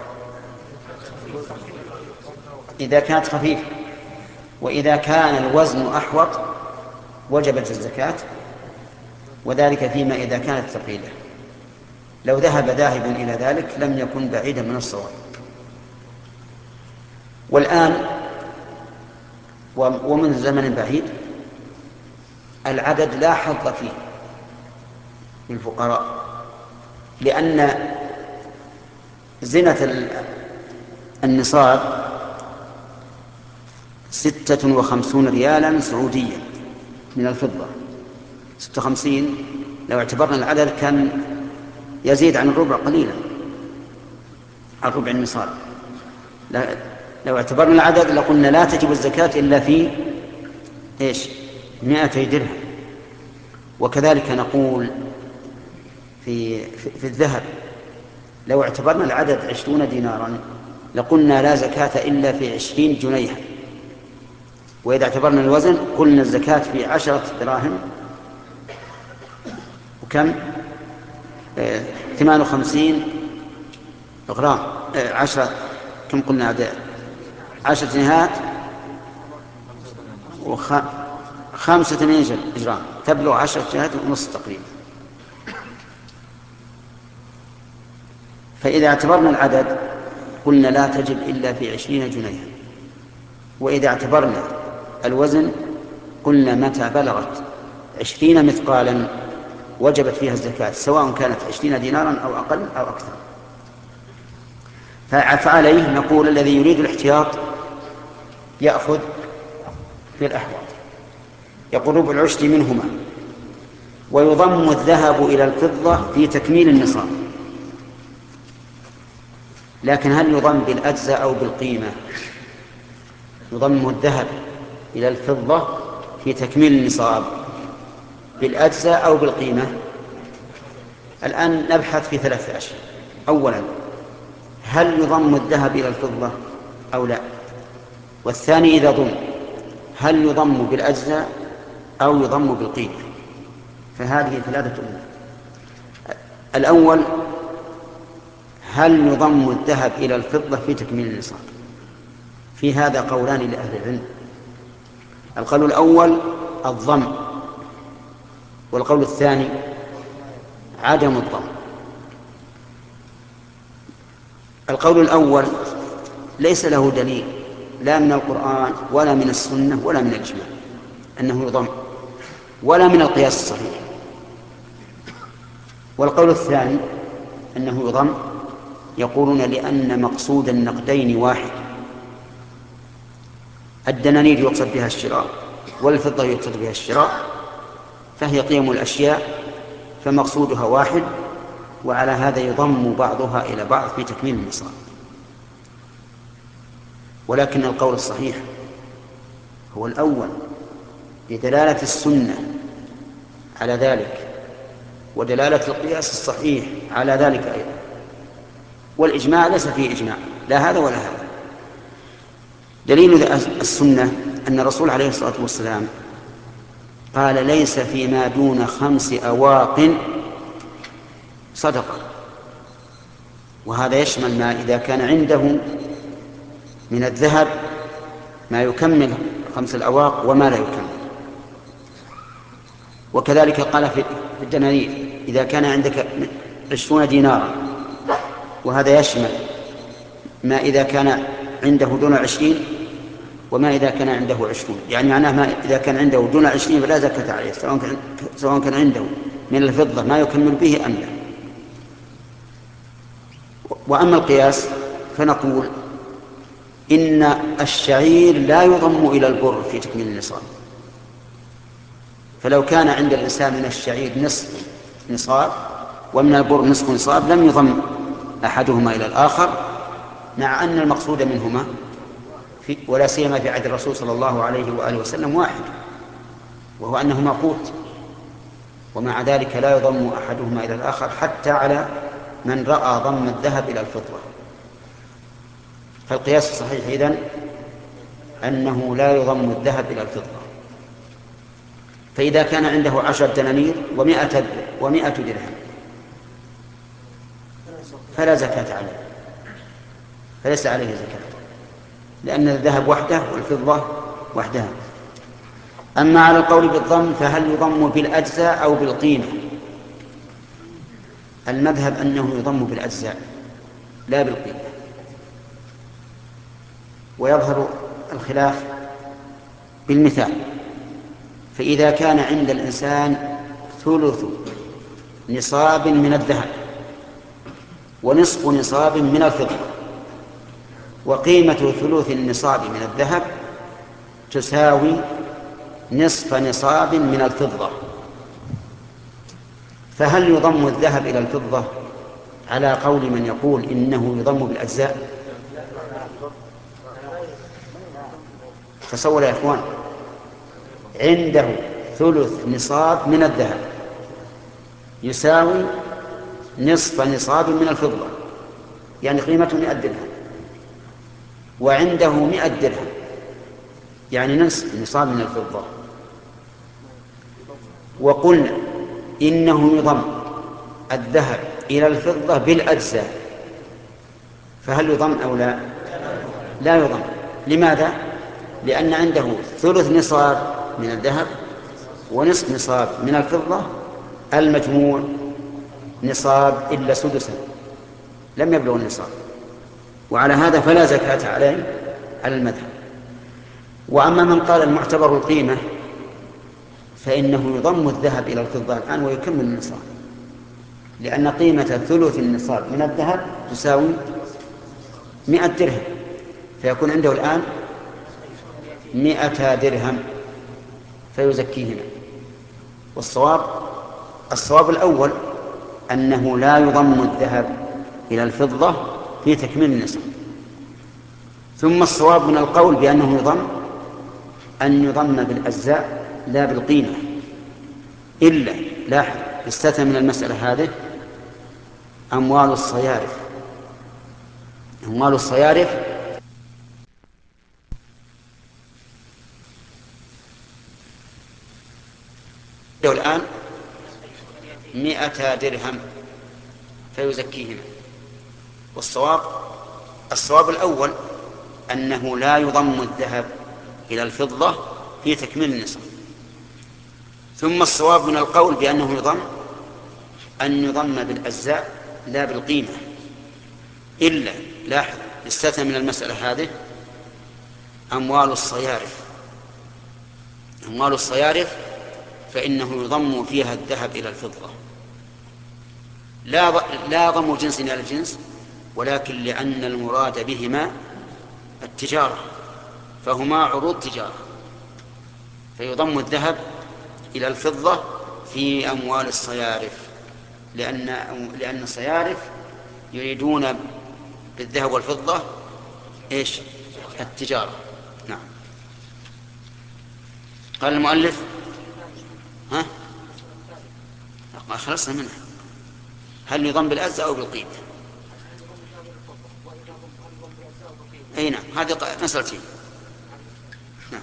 إذا كانت خفيفة، وإذا كان الوزن أحوط وجبت الزكاة، وذلك فيما إذا كانت ثقيلة. لو ذهب ذاهب إلى ذلك لم يكن بعيدا من الصواب. والآن ومن زمن بعيد العدد لا حظ فيه للفقراء، لأن زينة النصاب ستة وخمسون ريالا سعوديا من الفضة. ستة وخمسين لو اعتبرنا العدد كان يزيد عن الربع قليلا، عن ربع النصاب. لو اعتبرنا العدد لقلنا لا تجب الزكاة إلا في إيش؟ مئتي درهم. وكذلك نقول في, في, في الذهب، لو اعتبرنا العدد عشرون دينارا لقلنا لا زكاة إلا في عشرين جنيها. وإذا اعتبرنا الوزن قلنا الزكاة في عشرة دراهم كم؟ آه، ثمان وخمسين غرام. آه، عشرة، كم قلنا عدد؟ عشرة جنيهات وخمسة وثمانين جرام، تبلغ عشرة جنيهات ونصف تقريبا. فإذا اعتبرنا العدد قلنا لا تجب إلا في عشرين جنيها، وإذا اعتبرنا الوزن قلنا متى بلغت عشرين مثقالا وجبت فيها الزكاة، سواء كانت عشرين دينارا أو أقل أو أكثر. فعليه نقول الذي يريد الاحتياط يأخذ في الأحوال، يقول ربع العشر منهما، ويضم الذهب إلى الفضة في تكميل النصاب. لكن هل يضم بالأجزاء أو بالقيمة؟ يضم الذهب إلى الفضة في تكميل النصاب بالأجزاء أو بالقيمة؟ الآن نبحث في ثلاثة أشياء. أولا، هل يضم الذهب إلى الفضة أو لا؟ والثاني إذا ضم هل يضم بالأجزاء أو يضم بالقيمة؟ فهذه ثلاثة أمور. الأول، هل يضم الذهب إلى الفضة في تكميل النصاب؟ في هذا قولان لأهل العلم. القول الأول الضم، والقول الثاني عدم الضم. القول الأول ليس له دليل لا من القرآن ولا من السنة ولا من الإجماع أنه يضم، ولا من القياس الصحيح. والقول الثاني أنه يضم، يقولون لأن مقصود النقدين واحد، الدنانير يقصد بها الشراء والفضة يقصد بها الشراء، فهي قيم الأشياء فمقصودها واحد، وعلى هذا يضم بعضها إلى بعض في تكميل النصاب. ولكن القول الصحيح هو الأول لدلالة السنة على ذلك ودلالة القياس الصحيح على ذلك أيضا، والإجماع ليس فيه إجماع لا هذا ولا هذا. دليل السنة أن الرسول عليه الصلاة والسلام قال ليس فيما دون خمس أواق صدقة، وهذا يشمل ما إذا كان عنده من الذهب ما يكمل خمس الأواق وما لا يكمل. وكذلك قال في الدنانير إذا كان عندك عشرون دينارا، وهذا يشمل ما إذا كان عنده دون عشرين وما إذا كان عنده عشرون، يعني معناه ما إذا كان عنده دون عشرين فلا زكاة عليه، سواء كان, سواء كان عنده من الفضة ما يكمل به أم لا. وأما القياس فنقول إن الشعير لا يضم إلى البر في تكميل النصاب، فلو كان عند الإنسان من الشعير نصف نصاب ومن البر نصف نصاب لم يضم أحدهما إلى الآخر، مع أن المقصود منهما في ولا سيما في عهد الرسول صلى الله عليه وآله وسلم واحد، وهو أنهما قوت، ومع ذلك لا يضم أحدهما إلى الآخر حتى على من رأى ضم الذهب إلى الفضة. فالقياس الصحيح إذن أنه لا يضم الذهب إلى الفضة. فإذا كان عنده عشرة دنانير ومائة ومائة درهم فلا زكاة عليه، فليس عليه زكاة، لأن الذهب وحده والفضة وحدها. أما على القول بالضم فهل يضم بالأجزاء أو بالقيمة؟ المذهب أنه يضم بالأجزاء لا بالقيمة، ويظهر الخلاف بالمثال. فإذا كان عند الإنسان ثلث نصاب من الذهب ونصف نصاب من الفضة، وقيمة ثلث النصاب من الذهب تساوي نصف نصاب من الفضة، فهل يضم الذهب إلى الفضة على قول من يقول إنه يضم بالأجزاء؟ تصور يا إخوان، عنده ثلث نصاب من الذهب يساوي نصف نصاب من الفضة، يعني قيمته مئة درهم، وعنده مئة درهم يعني نصف نصاب من الفضة. وقلنا إنه يضم الذهب إلى الفضة بالأجزاء، فهل يضم أو لا؟ لا يضم. لماذا؟ لأن عنده ثلث نصاب من الذهب ونصف نصاب من الفضة، المجموع نصاب إلا سدسا، لم يبلغ النصاب، وعلى هذا فلا زكاة عليه على المذهب. وأما من قال المعتبر القيمة فإنه يضم الذهب إلى الفضة الآن ويكمل النصاب، لأن قيمة ثلث النصاب من الذهب تساوي مئة درهم، فيكون عنده الآن مئة درهم فيزكيهما. والصواب الصواب الأول أنه لا يضم الذهب إلى الفضة في تكميل النصاب. ثم الصواب من القول بأنه يضم أن يضم بالأجزاء لا بالقيمة، إلا لاحظ استثنى من المسألة هذه أموال الصيارف. أموال الصيارف الآن مئة درهم فيزكيهما. والصواب الصواب الأول أنه لا يضم الذهب إلى الفضة في تكميل النصاب. ثم الصواب من القول بأنه يضم أن يضم بالأجزاء لا بالقيمة، إلا لاحظ استثنى من المسألة هذه أموال الصيارف. أموال الصيارف فإنه يضم فيها الذهب إلى الفضة، لا لا ضم جنس إلى الجنس، ولكن لأن المراد بهما التجارة، فهما عروض تجارة، فيضم الذهب إلى الفضة في أموال الصيارف، لأن لأن الصيارف يريدون بالذهب والفضة إيش؟ التجارة. نعم. قال المؤلف ها ما خلصنا منها، هل يضم بالأجزاء أو بالقيمة؟ أي نعم، هذه مسألتين. نعم.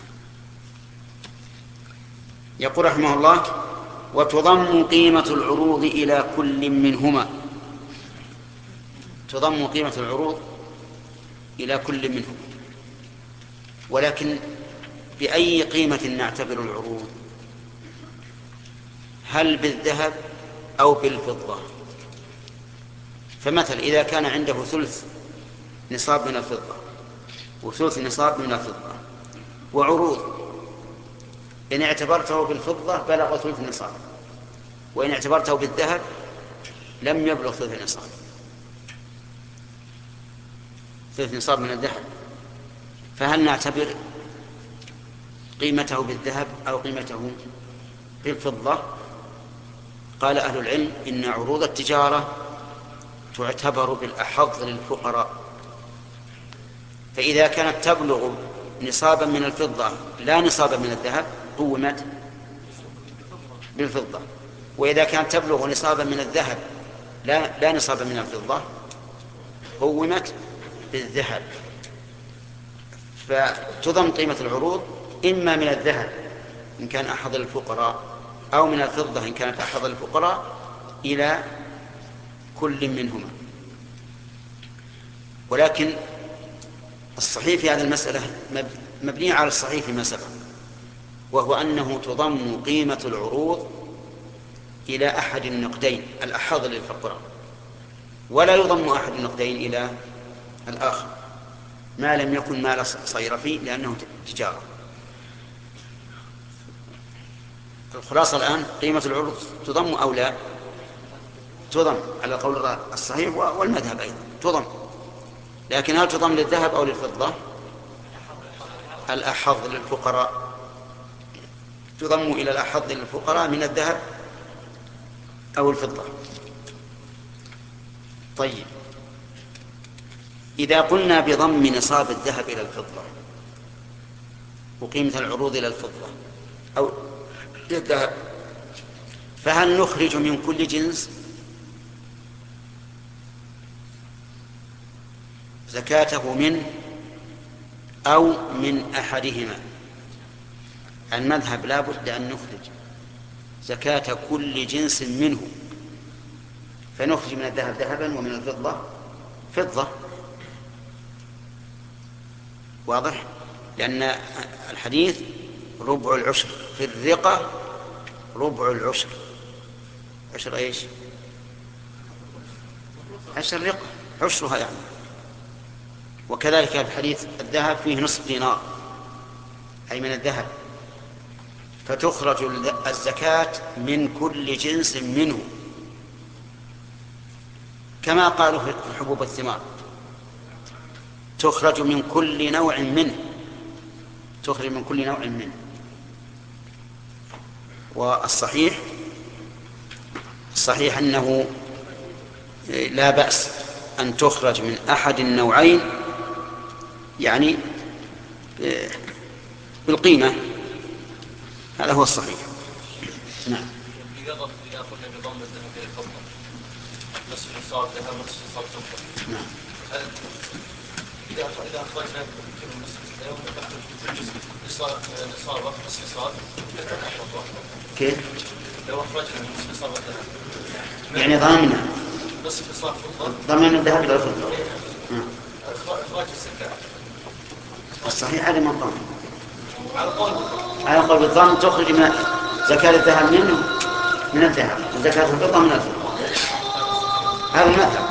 يقول رحمه الله: وتضم قيمة العروض إلى كل منهما. تضم قيمة العروض إلى كل منهما، ولكن بأي قيمة نعتبر العروض؟ هل بالذهب أو بالفضة؟ فمثل إذا كان عنده ثلث نصاب من الفضة وثلث نصاب من الفضة وعروض، إن اعتبرته بالفضة بلغ ثلث النصاب، وإن اعتبرته بالذهب لم يبلغ ثلث النصاب، ثلث نصاب من الذهب. فهل نعتبر قيمته بالذهب أو قيمته بالفضة؟ قال أهل العلم إن عروض التجارة تعتبر بالأحظ للفقراء، فإذا كانت تبلغ نصابا من الفضة لا نصابا من الذهب قومت بالفضة، وإذا كانت تبلغ نصابا من الذهب لا, لا نصابا من الفضة قومت بالذهب. فتضم قيمة العروض إما من الذهب إن كان أحظ للفقراء أو من الفضة إن كانت أحظ للفقراء إلى كل منهما. ولكن الصحيح في هذه المسألة مبني على الصحيح فيما سبق، وهو أنه تضم قيمة العروض إلى أحد النقدين الأحظ للفقراء، ولا يضم أحد النقدين إلى الآخر ما لم يكن مال صيرفي لأنه تجارة. الخلاصة الآن قيمة العروض تضم أو لا؟ تضم على قول الصحيح والمذهب أيضا تضم، لكن هل تضم للذهب أو للفضة؟ الأحظ للفقراء، تضم إلى الأحظ للفقراء من الذهب أو الفضة. طيب، إذا قلنا بضم نصاب الذهب إلى الفضة وقيمة العروض إلى الفضة أو الذهب، فهل نخرج من كل جنس زكاته منه أو من أحدهما؟ المذهب لا بد أن نخرج زكاة كل جنس منه، فنخرج من الذهب ذهبا ومن الفضة فضة. واضح؟ لأن الحديث ربع العشر في الرقة، ربع العشر. عشر ايش؟ عشر رقة عشرها يعني. وكذلك الحديث الذهب فيه نصف دينار أي من الذهب، فتخرج الزكاة من كل جنس منه، كما قالوا في حبوب الثمار تخرج من كل نوع منه، تخرج من كل نوع منه. والصحيح الصحيح أنه لا بأس أن تخرج من أحد النوعين يعني بالقيمة، هذا هو الصحيح. نعم. إذا قلنا بضم الذهب إلى الفضة نصف نصاب ذهب ونصف نصاب فضة. نعم. إذا إذا أخرجنا من نصف اليوم نصاب نصاب نصف نصاب كيف؟ لو أخرجنا من نصف نصاب الذهب يعني ضامنة نصف نصاب فضة، ضمن الذهب إلى الفضة. إخراج الزكاة. الصحيح هذا ما ضامن. على قول على قول بالضامن تخرج من زكاة الذهب منه من الذهب وزكاة الفضة من الفضة، هذا المذهب.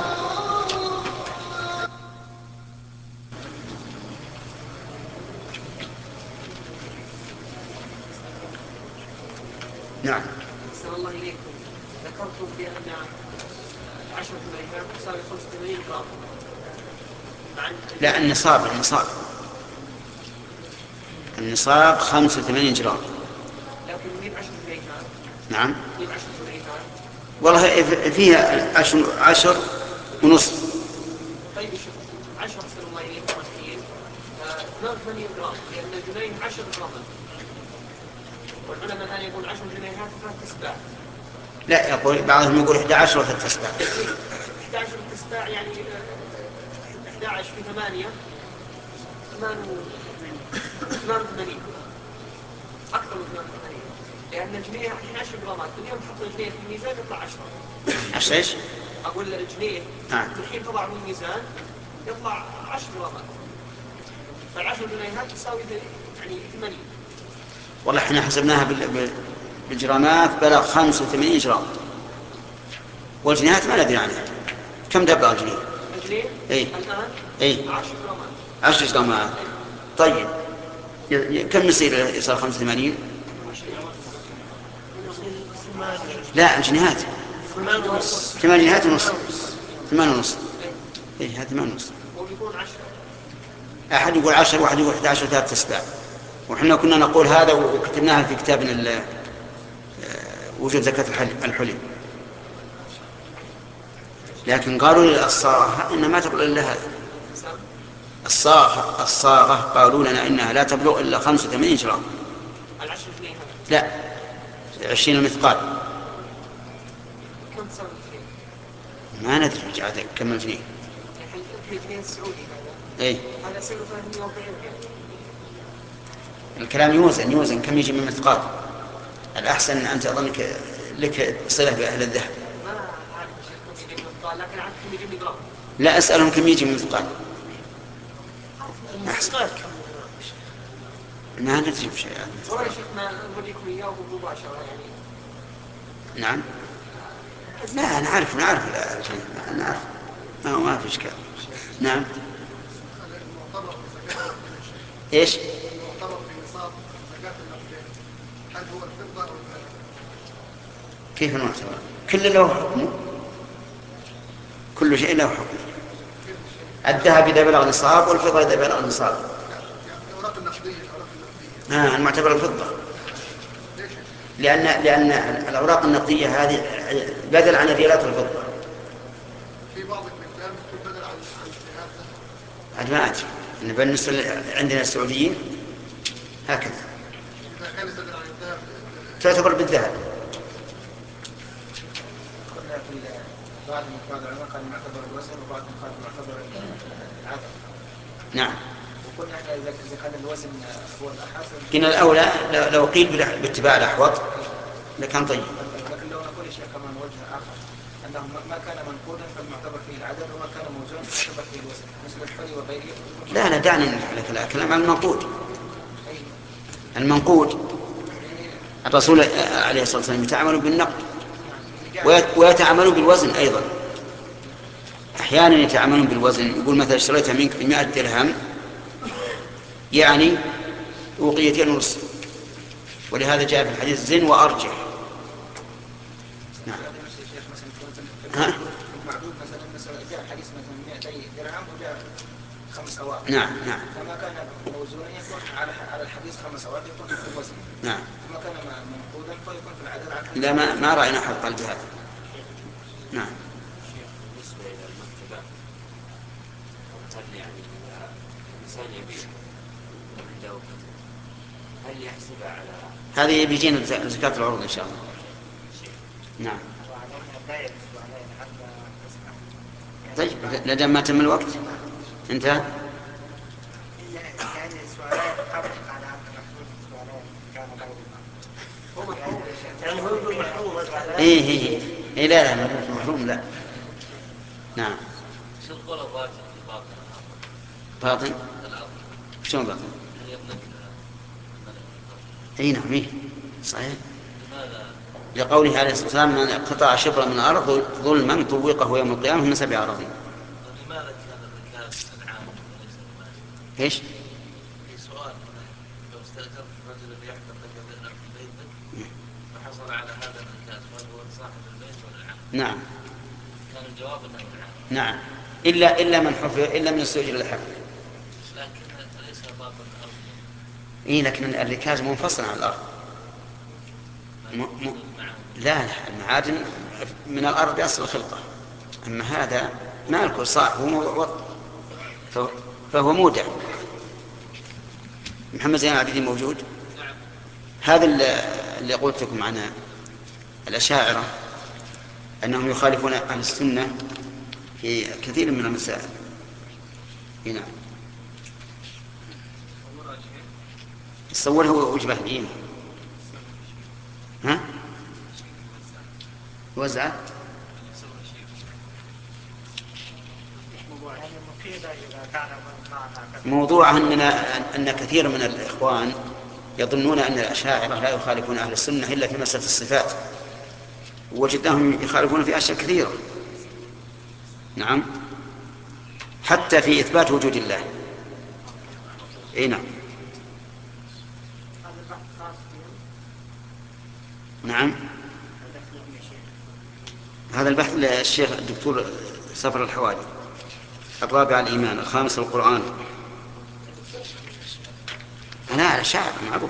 نعم. أحسن الله إليكم. ذكرتم بأن عشرة مليون تساوي خمسة وثمانين جرام. لا، النصاب النصاب النصاب خمسة وثمانين جرام. لكن مئة عشرة مليون. نعم. مئة عشرة مليون. والله فيها عشر, عشر ونصف. طيب شوف عشرة أحسن الله إليكم مسكين اثنين وثمانين جرام، لأن الجنيه عشر جرام. والعلماء الآن يقول عشر جنيهات ثلاث تسباع. لا، يقول بعضهم يقول إحدى عشر وثلاث تسباع. إحدى عشر تسباع يعني إحدى عشر في ثمانية ثمان ثمان وثمانين، أكثر من ثمان وثمانين، لأن الجنيه الحين عشر جرامات، اليوم تحط الجنيه في الميزان يطلع عشرة. عشر إيش؟ أقول الجنيه نعم. الحين تضع في الميزان يطلع عشر جرامات، فالعشر جنيهات تساوي يعني ثمانين. والله احنا حسبناها بالجرامات بلغ خمسة وثمانين جرام، والجنيهات ما ندري عنها كم تبلغ الجنيه. الجنيه اي الآن اي عشر جرامات. عشر جرامات. طيب كم يصير يصير خمسة وثمانين؟ لا، الجنيهات ثمان جنيهات ونص، ثمان ونص. اي هذا ثمان ونص. ويكون عشرة. احد يقول عشر، واحد يقول احدى عشر ثلاث تسباع. وحنا كنا نقول هذا وكتبناها في كتابنا وجوب زكاة الحلي، لكن قالوا للصاغة إنها ما تبلغ إلا هذا. الصاغة الصاغة قالوا لنا إنها لا تبلغ إلا خمسة وثمانين جرام. العشر جنيه لا، عشرين المثقال. كم تساوي الجنيه؟ ما ندري عاد كم الجنيه. الحين الجنيه السعودي هذا. اي هذا سعره ثلاثمئة وأربعين ريال. الكلام يوزن يوزن كم يجي من مثقال. الأحسن أن أنت أظنك لك صلة بأهل الذهب. ما أعرف كم يجي من مثقال، لكن أعرف كم يجي من جرام. لا، أسألهم كم يجي من مثقال. مثقال كم؟ ما ندري بشيء. والله يا شيخ ما نوريكم إياه مباشرة يعني. نعم. لا، أنا عارف أنا عارف أنا عارف ما هو ما في إشكال. نعم. إيش؟ كيف المعتبر؟ كل له حكمه، كل شيء له حكم. الذهب إذا بلغ النصاب والفضة إذا بلغ النصاب. آه المعتبر الفضة، لأن لأن الأوراق النقدية هذه بدل عن الريالات الفضة. في بعض البلدان بدل عن عاد ما أدري إن بالنسبة عندنا السعوديين هكذا إذا كان بدل عن الذهب تعتبر بالذهب. قلنا في بعض من العلماء قال معتبر الوزن وبعض من قال معتبر العدد. نعم. وقلنا احنا اذا كان الوزن هو الاحسن قلنا الأولى لو قيل باتباع الأحوط لكان طيب. لكن لو نقول شيء كمان وجه آخر أنه ما كان منقودا فالمعتبر فيه العدد وما كان موزونا فالمعتبر فيه الوزن مثل الحلي وغيره. لا لا دعنا نحلك الكلام عن المنقود. المنقود الرسول عليه الصلاة والسلام يتعامل بالنقد ويتعاملون بالوزن أيضا. أحيانا يتعاملون بالوزن، يقول مثلا اشتريتها منك بمائة درهم يعني أوقيتين ونصف، ولهذا جاء في الحديث زن وأرجح. نعم. ها؟ نعم نعم. فما كان موزونا يكون على على الحديث خمس أواقي يكون في الوزن. نعم. فما كان منقودا فيكون في العدد على لا ما ما رأينا أحد قال بهذا. نعم. بالنسبة إلى المكتبة هل يعني الإنسان يبيع عنده هل يحسبها على هذه بيجينا زكاة العروض إن شاء الله. نعم. طيب لدى ما تم الوقت انتهى. ايه ايه ايه لا لا محروم لا. نعم. شو القول الراجح باطن؟ باطن؟ شلون باطن؟ اي نعم ايه صحيح. لقوله عليه الصلاة والسلام من قطع شبرا من الأرض ظلما طوقه يوم القيامة من سبع أراضين. لماذا كان الركاز العام وليس المال؟ ايش؟ في سؤال لو استأجرت الرجل ليحفظ لك ذئبا في بيتك فحصل على هذا الركاز فهل هو صاحب البيت ولا العام؟ نعم. كان الجواب انه العام. نعم. إلا إلا من حفظ إلا من استؤجر الحفظ. لكن ليس باطن الأرض. إيه لكن الركاز منفصل عن الأرض. م... م... لا لا المعادن من الأرض بأصل الخلقة، أما هذا ما الكل صاحب هو فهو, فهو مودع. محمد زين العابدين موجود. هذا اللي قلت لكم عن الأشاعرة أنهم يخالفون أهل السنة في كثير من المسائل. هنا تصوره وجبه دين ها وزعه موضوع أننا أن كثير من الإخوان يظنون أن الأشاعرة لا يخالفون أهل السنة إلا في مسألة الصفات، وجدهم يخالفون في أشياء كثيرة. نعم حتى في إثبات وجود الله. أي نعم. نعم هذا البحث للشيخ الدكتور سفر الحوالي. الرابع الإيمان، الخامس القرآن. أنا شاعر معروف.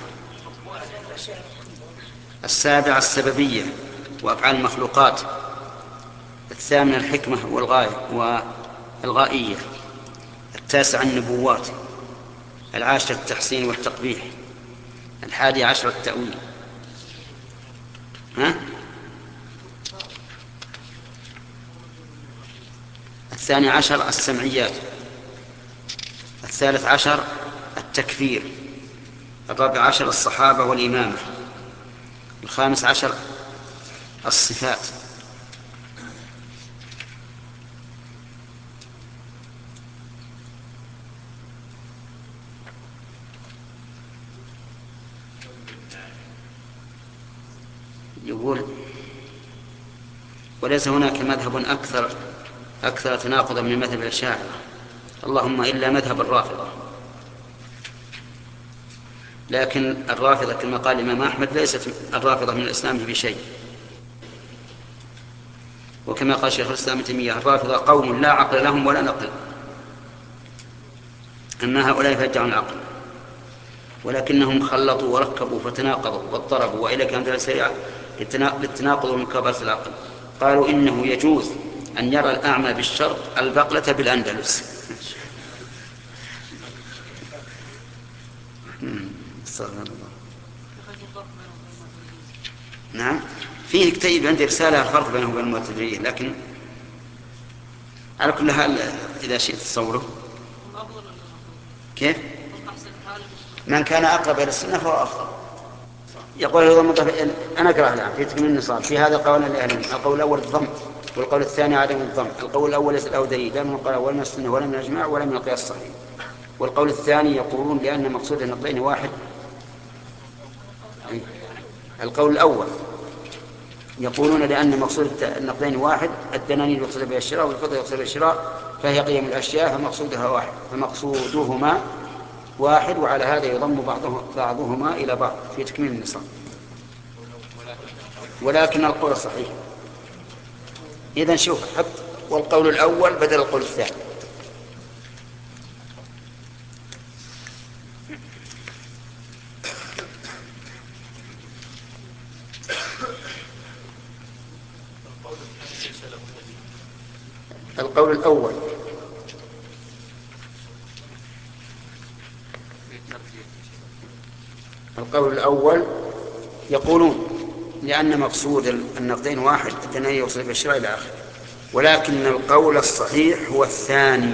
السابع السببية وأفعال المخلوقات. الثامن الحكمة والغاية والغائية. التاسع النبوات. العاشر التحسين والتقبيح. الحادي عشر التأويل. ها؟ الثاني عشر السمعيات. الثالث عشر التكفير. الرابع عشر الصحابة والإمامة. الخامس عشر الصفات. يقول وليس هناك مذهب أكثر أكثر تناقضا من مذهب الأشاعرة اللهم إلا مذهب الرافضة، لكن الرافضة كما قال الإمام أحمد ليست الرافضة من الإسلام بشيء، وكما قال شيخ الإسلام ابن تيمية الرافضة قوم لا عقل لهم ولا نقل، أما هؤلاء فيدعون العقل ولكنهم خلطوا وركبوا فتناقضوا واضطربوا وإلى كانت سريعة للتناقض ومكابرة العقل. قالوا إنه يجوز أن يرى الأعمى بالشرق البقلة بالأندلس. نعم فيه كتيب عندي رسالة الفرق بينه وبين المعتزليين، لكن على كل حال إذا شئت تصوره. كيف؟ من كان أقرب إلى السنة فهو أفضل. يقول يضم الضم. أنا أقرأ الآن في تكميل النصاب في هذا القول الأهلين. القول الأول الضم، والقول الثاني عدم الضم. القول الأول ليس له دليل لا من القرآن ولا من السنة ولا من الإجماع ولا من القياس الصحيح. والقول الثاني يقولون لأن مقصود النقدين واحد. القول الأول يقولون لأن مقصود النقدين واحد، الدنانير يقصد بها الشراء والفضة يقصد بها الشراء، فهي قيم الأشياء فمقصودها واحد فمقصودهما واحد، وعلى هذا يضم بعضه بعضهما إلى بعض في تكميل النصاب. ولكن القول الصحيح إذن شوف حط والقول الأول بدل القول الثاني. القول الأول القول الأول يقولون لأن مقصود النقدين واحد الدنانير يوصل بالشراء إلى آخره، ولكن القول الصحيح هو الثاني.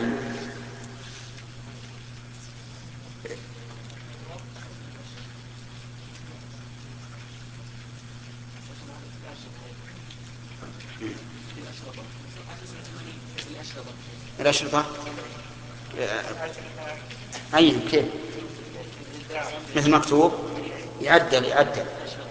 الأشرطة أي كيف مثل مكتوب يعدل يعدل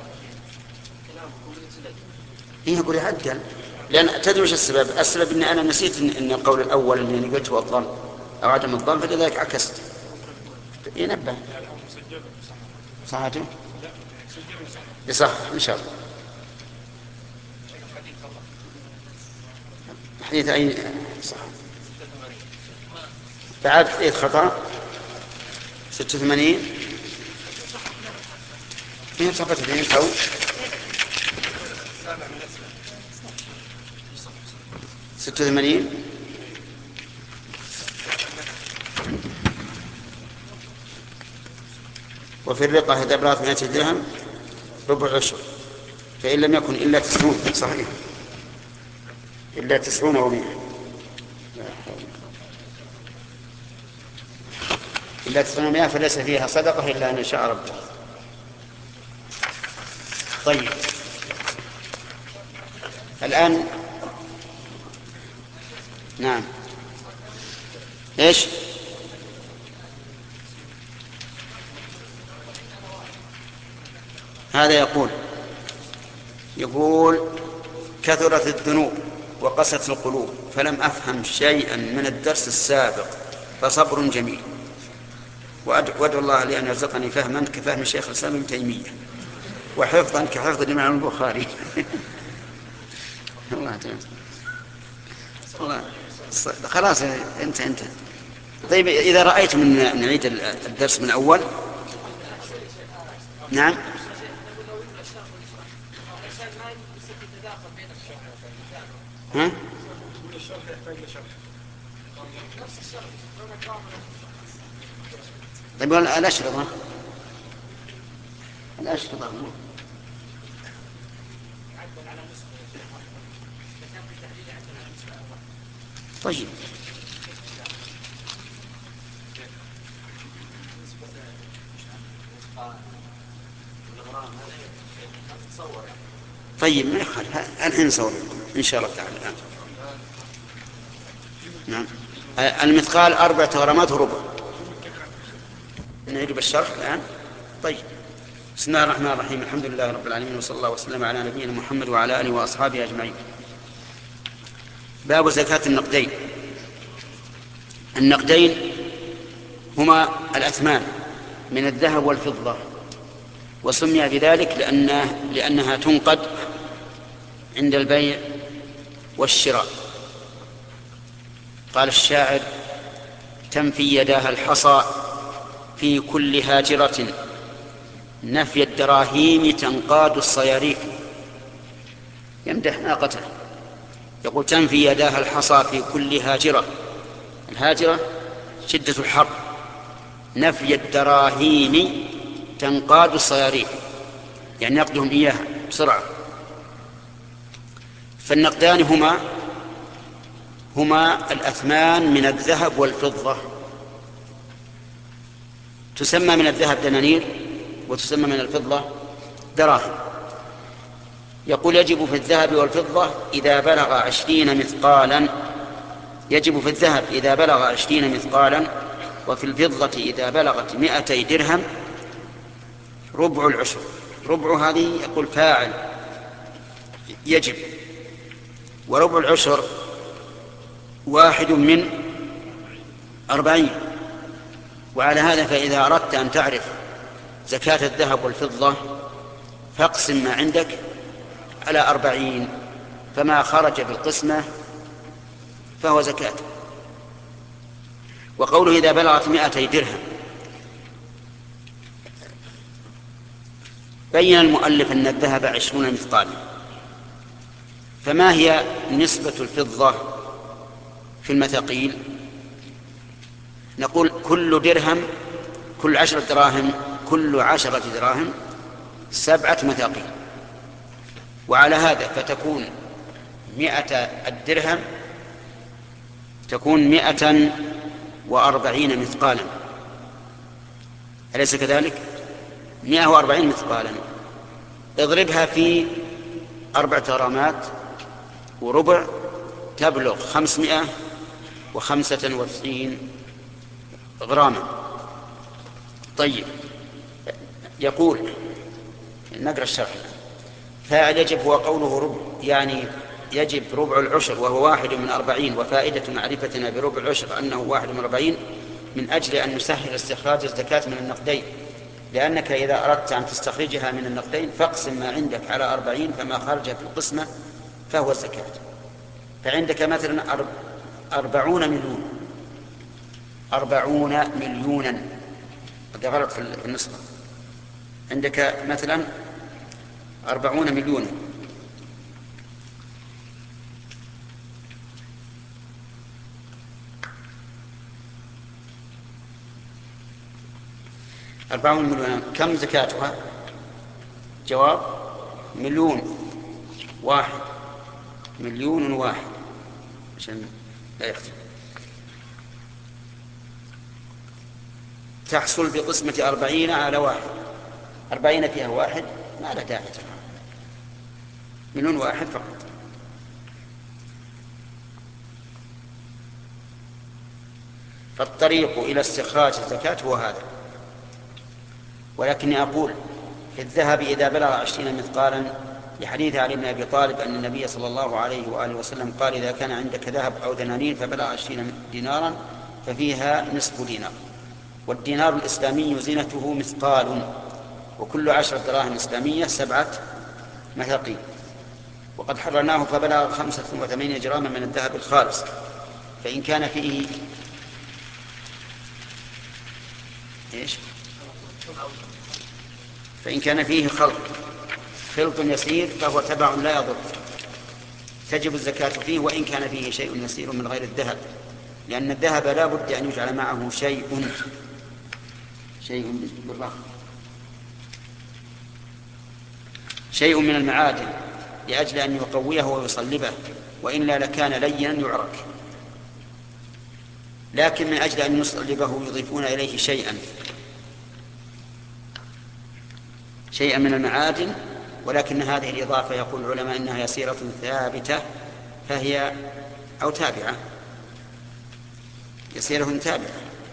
إيه يقول يعدل، لأن تدري وش السبب؟ السبب إن أنا نسيت إن القول الأول اللي قلته الظن أو عدم الظن، فلذلك عكست. ينبه صحته يصح إن شاء الله. حديث أي صح بعد حديث خطأ ستة وثمانين فين صفحة اثنين أو ستة وثمانين وفي الرقة إذا بلغت مائة درهم ربع عشر، فإن لم يكن إلا تسعون صحيح إلا تسعون ومئة إلا تسعون ومئة فليس فيها صدقة إلا أن شاء ربه. طيب الآن نعم إيش هذا يقول يقول كثرت الذنوب وقست القلوب فلم أفهم شيئا من الدرس السابق فصبر جميل، وأدعو الله لأن يرزقني فهما كفهم الشيخ الإسلام ابن تيمية وحفظا كحفظ الإمام البخاري. الله تعالى الله خلاص انت انت طيب إذا رأيت من نعيد الدرس من أول. نعم ها طيب الأشرطة الأشرطة طيب طيب ما يخالف الحين نصور إن شاء الله تعالى الآن. نعم المثقال أربعة غرامات وربع. نجيب الشرح الآن. طيب بسم الله الرحمن الرحيم الحمد لله رب العالمين وصلى الله وسلم على نبينا محمد وعلى آله وأصحابه أجمعين. باب زكاة النقدين. النقدين هما الأثمان من الذهب والفضة، وسمي بذلك لأنه لأنها تنقد عند البيع والشراء. قال الشاعر تنفي يداها الحصى في كل هاجرة نفي الدراهيم تنقاد الصياريف. يمدح ناقته يقول تنفي يداها الحصى في كل هاجرة، الهاجرة شدة الحر، نفي الدراهيم تنقاد الصياريف يعني نقدهم إياها بسرعة. فالنقدان هما هما الأثمان من الذهب والفضة. تسمى من الذهب دنانير وتسمى من الفضة دراهم. يقول يجب في الذهب والفضة إذا بلغ عشرين مثقالا، يجب في الذهب إذا بلغ عشرين مثقالا، وفي الفضة إذا بلغت مئتي درهم ربع العشر. ربع هذه يقول فاعل يجب، وربع العشر واحد من أربعين. وعلى هذا فإذا أردت أن تعرف زكاة الذهب والفضة فاقسم ما عندك على أربعين، فما خرج في القسمة فهو زكاة. وقوله إذا بلغت مئتي درهم، بين المؤلف أن الذهب عشرون مثقالا، فما هي نسبة الفضة في المثاقيل؟ نقول كل درهم، كل عشرة دراهم، كل عشرة دراهم سبعة مثاقيل. وعلى هذا فتكون مئة الدرهم تكون مئة وأربعين مثقالا، أليس كذلك؟ مئة وأربعين مثقالا، اضربها في أربعة غرامات وربع تبلغ خمسمائة وخمسة وتسعين غراما. طيب، يقول نقرأ الشرح. فاعل يجب هو قوله ربع، يعني يجب ربع العشر وهو واحد من أربعين. وفائدة معرفتنا بربع العشر أنه واحد من أربعين من أجل أن نسهل استخراج الزكاة من النقدين، لأنك إذا أردت أن تستخرجها من النقدين فاقسم ما عندك على أربعين، فما خرج في القسمة فهو الزكاة. فعندك مثلا أربعون مليون، أربعون مليونا، هذا غلط في النسبة. عندك مثلا أربعون مليونا، أربعون مليونا، كم زكاتها؟ جواب مليون واحد، مليون واحد عشان لا يختلف. تحصل بقسمة أربعين على واحد، أربعين فيها واحد ما لا داعي، مليون واحد فقط. فالطريق إلى استخراج الزكاة هو هذا. ولكني أقول في الذهب إذا بلغ عشرين مثقالا لحديث علي بن أبي طالب أن النبي صلى الله عليه وآله وسلم قال إذا كان عندك ذهب أو دنانير فبلغ عشرين دينارا ففيها نصف دينار. والدينار الإسلامي زينته مثقال، وكل عشرة دراهم إسلامية سبعة مثاقيل. وقد حررناه فبلغ خمسة وثمانين جراما من الذهب الخالص، فإن كان فيه إيش؟ فإن كان فيه خلط خلط يسير فهو تبع لا يضر، تجب الزكاة فيه وإن كان فيه شيء يسير من غير الذهب، لأن الذهب لا بد أن يجعل معه شيء شيء بالرغم شيء من المعادن لأجل أن يقويه ويصلبه، وإلا لكان لينا يعرك. لكن من أجل أن يصلبه يضيفون إليه شيئا شيئا من المعادن، ولكن هذه الإضافة يقول العلماء إنها يسيرة ثابتة فهي أو تابعة، يسيرة تابعة.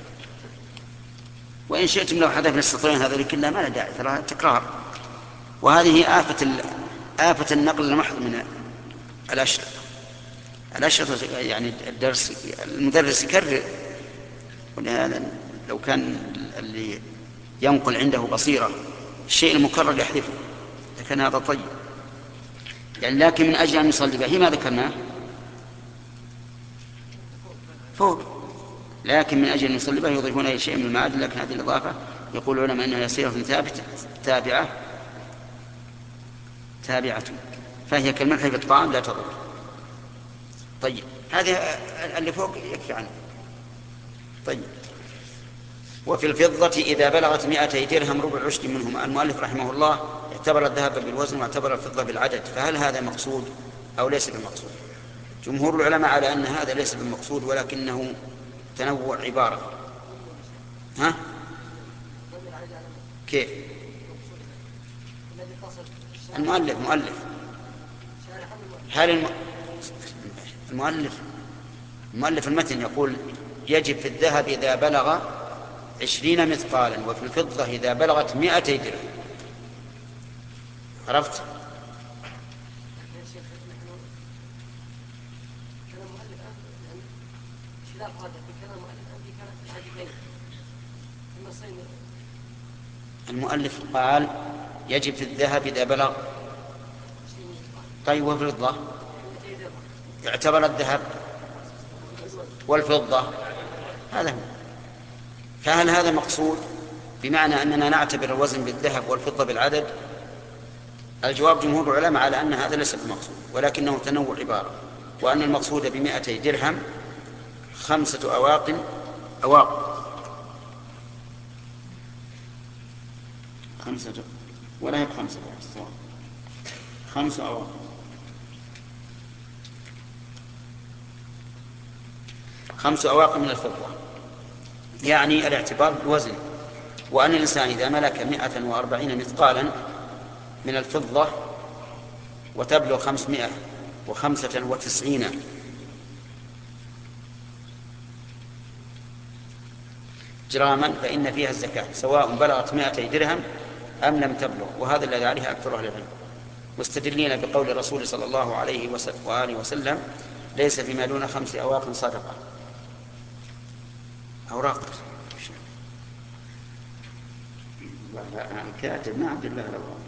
وإن شئتم لو حذفنا السطرين هذا كلها ما له داعي، ترى تكرار. وهذه آفة آفة النقل المحض من الأشرطة. الأشرطة يعني الدرس المدرس يكرر، ولهذا لو كان اللي ينقل عنده بصيرة الشيء المكرر يحذفه لكن هذا طيب يعني. لكن من أجل أن يصلي به ما ذكرناه فوق، لكن من أجل أن يصلي به يضيفون أي شيء من المعادن، لكن هذه الإضافة يقول العلماء أنها يسيرة ثابتة تابعة تابعة فهي كالملح في الطعام لا تضر. طيب هذه اللي فوق يكفي عنه. طيب وفي الفضة إذا بلغت مئتي درهم ربع عشر منهما. المؤلف رحمه الله اعتبر الذهب بالوزن واعتبر الفضة بالعدد، فهل هذا مقصود أو ليس بالمقصود؟ جمهور العلماء على أن هذا ليس بالمقصود ولكنه تنوع عبارة. ها؟ كيف؟ المؤلف مؤلف هل الم... المؤلف المؤلف المتن يقول يجب في الذهب إذا بلغ عشرين مثقالا وفي الفضة إذا بلغت مائتي درهم. عرفت؟ المؤلف قال يجب في الذهب إذا بلغ. طيب وفي الفضة يعتبر الذهب والفضة هذا هو. فهل هذا مقصود بمعنى أننا نعتبر الوزن بالذهب والفضة بالعدد؟ الجواب جمهور العلماء على أن هذا ليس المقصود ولكنه تنوع عبارة، وأن المقصود بمائتي درهم خمسة أواق أواق خمسة ولا هي خمسة خمسة أواق خمس أواق من الفضة، يعني الاعتبار بالوزن. وأن الإنسان إذا ملك مائة وأربعين مثقالا من الفضة وتبلغ خمسمائة وخمسة وتسعين جراما فإن فيها الزكاة سواء بلغت مائتي درهم أم لم تبلغ، وهذا الذي عليه أكثر أهل العلم، مستدلين بقول الرسول صلى الله عليه وآله وسلم ليس فيما دون خمس أواق صدقة. أوراق كاتب ما عبد الله الأوراق.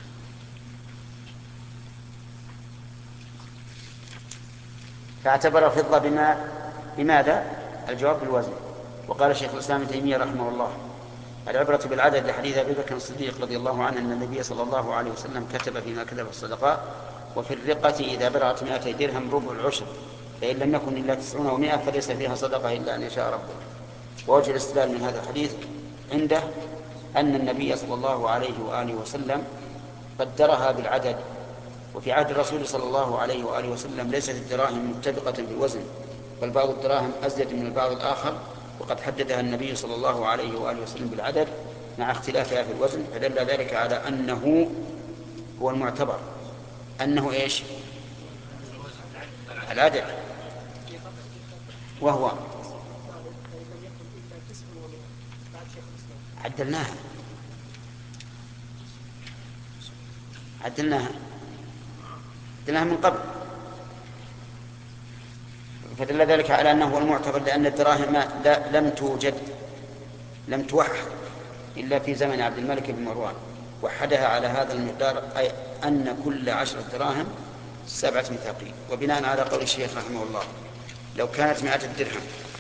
فاعتبر الفضة بما بماذا؟ الجواب بالوزن. وقال شيخ الإسلام ابن تيمية رحمه الله العبرة بالعدد لحديث أبي بكر الصديق رضي الله عنه أن النبي صلى الله عليه وسلم كتب فيما كتب الصدقاء وفي الرقة إذا بلغت مائتي درهم ربع العشر فإن لم يكن إلا تسعون ومائة فليس فيها صدقة إلا أن يشاء ربه. ووجه الاستدلال من هذا الحديث عنده أن النبي صلى الله عليه وآله وسلم قدرها بالعدد، وفي عهد الرسول صلى الله عليه وآله وسلم ليست الدراهم متفقة في الوزن، بل بعض الدراهم أزيد من البعض الآخر، وقد حددها النبي صلى الله عليه وآله وسلم بالعدد مع اختلافها في الوزن، فدل ذلك على أنه هو المعتبر، أنه إيش؟ العدد، وهو عدلناها عدلناها عدلناها من قبل، فدل ذلك على أنه هو المعتبر، لأن الدراهم لم توجد لم توحد إلا في زمن عبد الملك بن مروان، وحدها على هذا المقدار، أي أن كل عشرة دراهم سبعة مثاقيل. وبناء على قول الشيخ رحمه الله لو كانت مائة درهم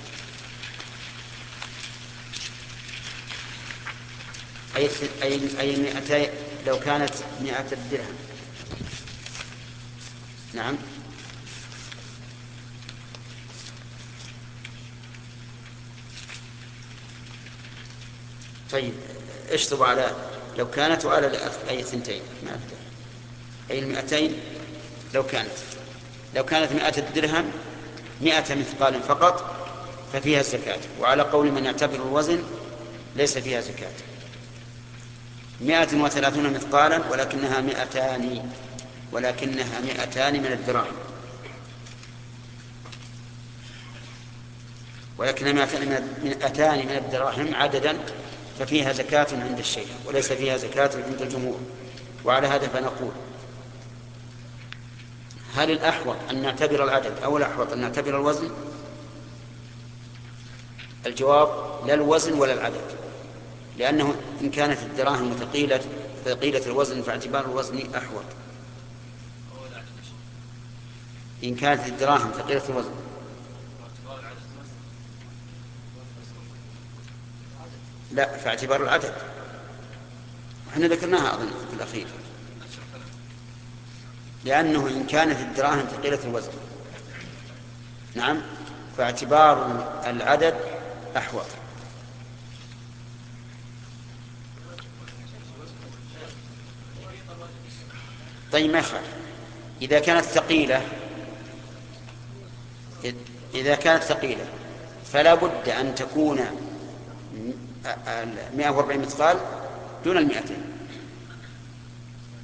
أي أي أي مئتي لو كانت مائة درهم نعم طيب اشطب على لو كانت وعلى أي ثنتين أي المئتين لو كانت لو كانت مائة الدرهم مائة مثقال فقط ففيها الزكاة، وعلى قول من يعتبر الوزن ليس فيها زكاة. مائة وثلاثون مثقالا ولكنها مئتان ولكنها مئتان من الدراهم ولكنها مئتان من الدراهم عددا ففيها زكاة عند الشيخ وليس فيها زكاة عند الجمهور. وعلى هذا فنقول هل الأحوط أن نعتبر العدد أو الأحوط أن نعتبر الوزن؟ الجواب لا الوزن ولا العدد، لأنه إن كانت الدراهم ثقيلة ثقيلة الوزن فاعتبار الوزن أحوط. إن كانت الدراهم ثقيلة الوزن لا فاعتبار العدد، وحنا ذكرناها أظن في الأخير، لأنه إن كانت الدراهم ثقيلة الوزن نعم فاعتبار العدد أحوط. طيب ما يخالف إذا كانت ثقيلة إذا كانت ثقيلة فلا بد أن تكون مئة وأربعين مثقال دون المئتين،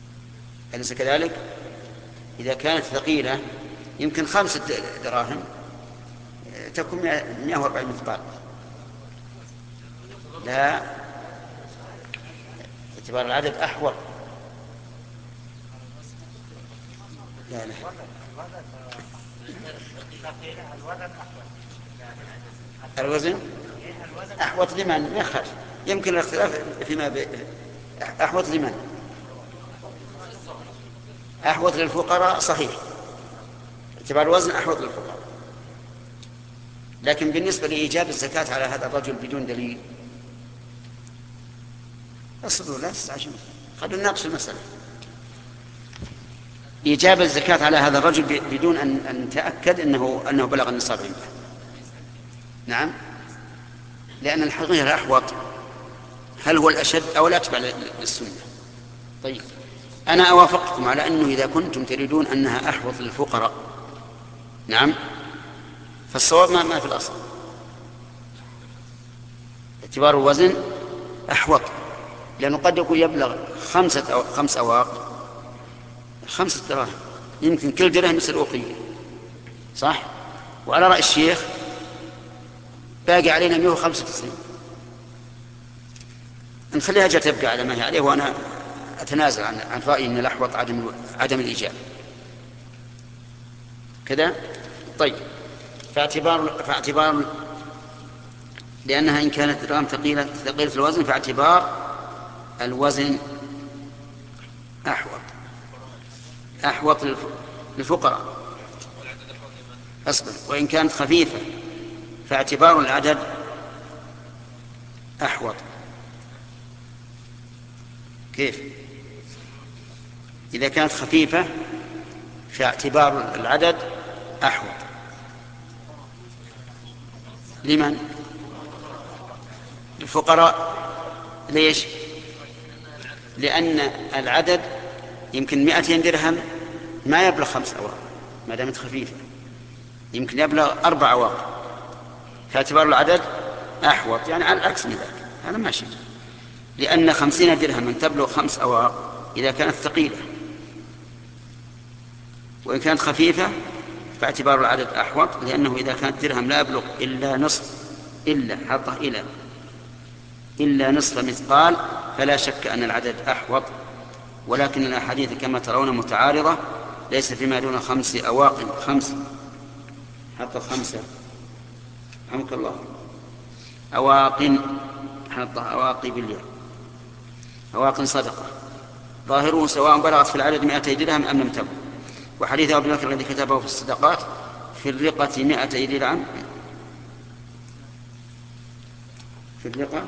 أليس كذلك؟ إذا كانت ثقيلة يمكن خمسة دراهم تكون مئة وأربعين مثقال. لا، اعتبار العدد أحوط. لا لا الوزن أحوط لمن؟ ما يخالف، يمكن الاختلاف فيما ب... أحوط لمن؟ أحوط للفقراء صحيح، اعتبار الوزن أحوط للفقراء، لكن بالنسبة لإيجاب الزكاة على هذا الرجل بدون دليل اصبروا لا تستعجلوا، خلونا نناقش المسألة. إيجاب الزكاة على هذا الرجل بدون أن أن نتأكد أنه أنه بلغ النصاب عنده. نعم، لأن الحقيقة الأحوط هل هو الأشد أو الأتبع للسنة؟ طيب، أنا أوافقكم على أنه إذا كنتم تريدون أنها أحوط للفقراء، نعم، فالصواب ما, ما في الأصل، اعتبار الوزن أحوط، لأنه قد يكون يبلغ خمسة أو خمس أواق، خمسة دراهم، يمكن كل درهم مثل أوقية، صح؟ وعلى رأي الشيخ باقي علينا مئة وخمسة وتسعين، نخليها جاء تبقى على ما هي عليه، وأنا أتنازل عن عن رأيي أن الأحوط عدم عدم الإيجاب كذا. طيب، فاعتبار فاعتبار لأنها إن كانت درهم ثقيلة ثقيلة الوزن فاعتبار الوزن أحوط أحوط للفقراء. أصبر، وإن كانت خفيفة فاعتبار العدد أحوط. كيف؟ إذا كانت خفيفة فاعتبار العدد أحوط لمن؟ الفقراء. ليش؟ لأن العدد يمكن مئتين درهم ما يبلغ خمس أواق ما دامت خفيفة، يمكن يبلغ أربع أواق، فاعتبار العدد أحوط، يعني على العكس من ذلك، هذا ماشي. لأن خمسين درهم تبلغ خمس أواق إذا كانت ثقيلة، وإن كانت خفيفة فاعتبار العدد أحوط، لأنه إذا كانت درهم لا يبلغ إلا نصف إلا حطه إلى إلا نصف مثقال فلا شك أن العدد أحوط. ولكن الأحاديث كما ترون متعارضة، ليس فيما دون خمس أواق خمس حتى خمسة حمك الله أواق حتى أواقي باليوم أواق صدقة ظاهره سواء بلغت في العدد مئتي درهم أم لم تبلغ. وحديث أبي بكر الذي كتبه في الصدقات في الرقة مئتي درهم، في الرقة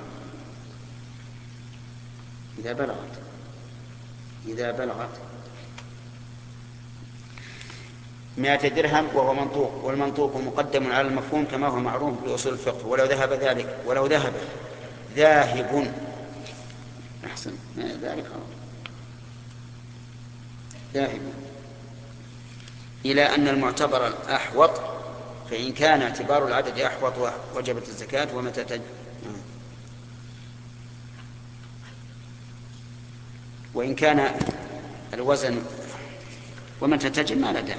إذا بلغت إذا بلغت مئة درهم وهو منطوق، والمنطوق مقدم على المفهوم كما هو معروف بأصول الفقه. ولو ذهب ذلك ولو ذهب ذاهب أحسن ذلك ذاهب إلى أن المعتبر الأحوط، فإن كان اعتبار العدد أحوط وجبت الزكاة. ومتى تج... وإن كان الوزن ومتى تجب ما لا داعي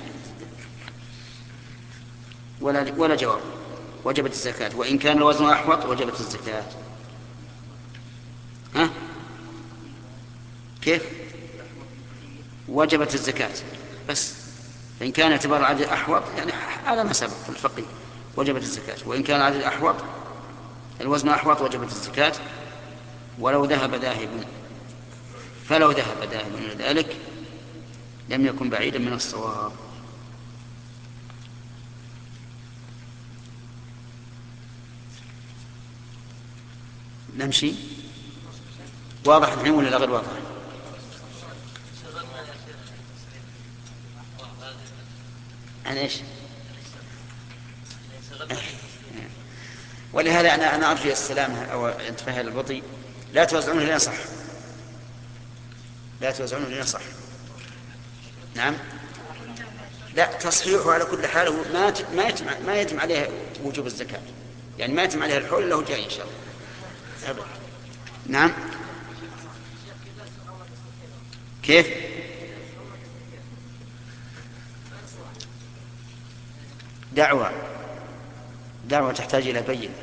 ولا ولا جواب، وجبت الزكاة. وإن كان الوزن أحوط وجبت الزكاة. ها كيف؟ وجبت الزكاة بس. فإن كان اعتبار العدد أحوط يعني على ما سبق في الفقه وجبت الزكاة، وإن كان العدد أحوط الوزن أحوط وجبت الزكاة. ولو ذهب ذاهب فلو ذهب ذاهب من ذلك لم يكن بعيدا من الصواب. نمشي واضح الحين ولا لا غير واضح؟ عن ايش؟ ولهذا انا انا ارجو السلامه او انتباه البطيء، لا توزعونه لين صح، لا توزعونه لين صح. نعم، لا تصحيحه على كل حال ما ما يتم ما يتم عليه وجوب الزكاه، يعني ما يتم عليه الحول له جاي ان شاء الله. نعم، كيف؟ دعوة دعوة تحتاج إلى بينة.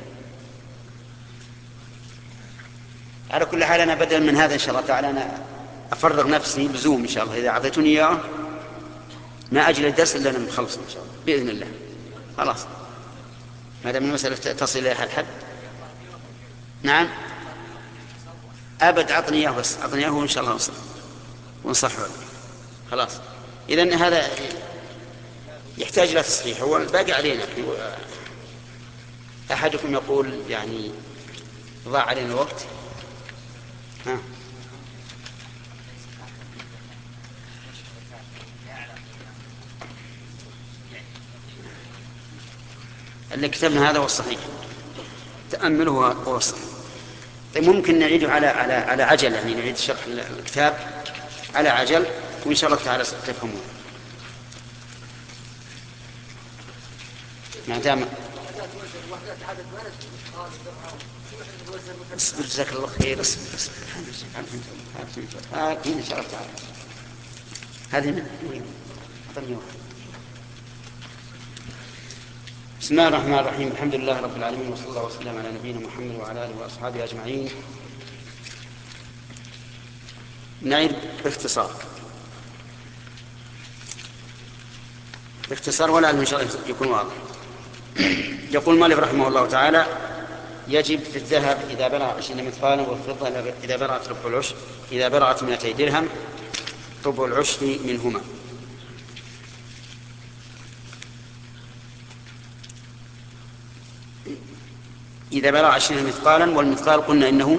على كل حال أنا بدلا من هذا إن شاء الله تعالى أنا أفرغ نفسي بزوم إن شاء الله، إذا أعطيتوني إياه ما أجل الدرس إلا أنا مخلص إن شاء الله بإذن الله. خلاص ما دام المسألة تصل إلى الحد. نعم أبد أعطني إياه بس، أعطني إياه وإن شاء الله نصح ونصحه. خلاص إذن هذا يحتاج إلى تصحيح، هو باقي علينا. أحدكم يقول يعني ضاع علينا الوقت. ها اللي كتبنا هذا هو الصحيح، تأمله هو الصحيح. طيب ممكن نعيده على على على عجل، يعني نعيد شرح الكتاب على عجل وإن شاء الله تعالى تفهمون. ما دام اصبر جزاك الله خير، اصبر اصبر هذه إن شاء الله تعالى. هذه من وين؟ أعطني واحد. بسم الله الرحمن الرحيم، الحمد لله رب العالمين، وصلى الله وسلم على نبينا محمد وعلى آله وأصحابه أجمعين. نعيد باختصار باختصار ولا إن شاء الله يكون واضح. يقول مالك رحمه الله تعالى: يجب في الذهب إذا بلغ عشرين مثقالا، والفضة إذا بلغت ربع العشر إذا بلغت مئتي درهم ربع العشر منهما. إذا بلغ عشرين مثقالا، والمثقال قلنا إنه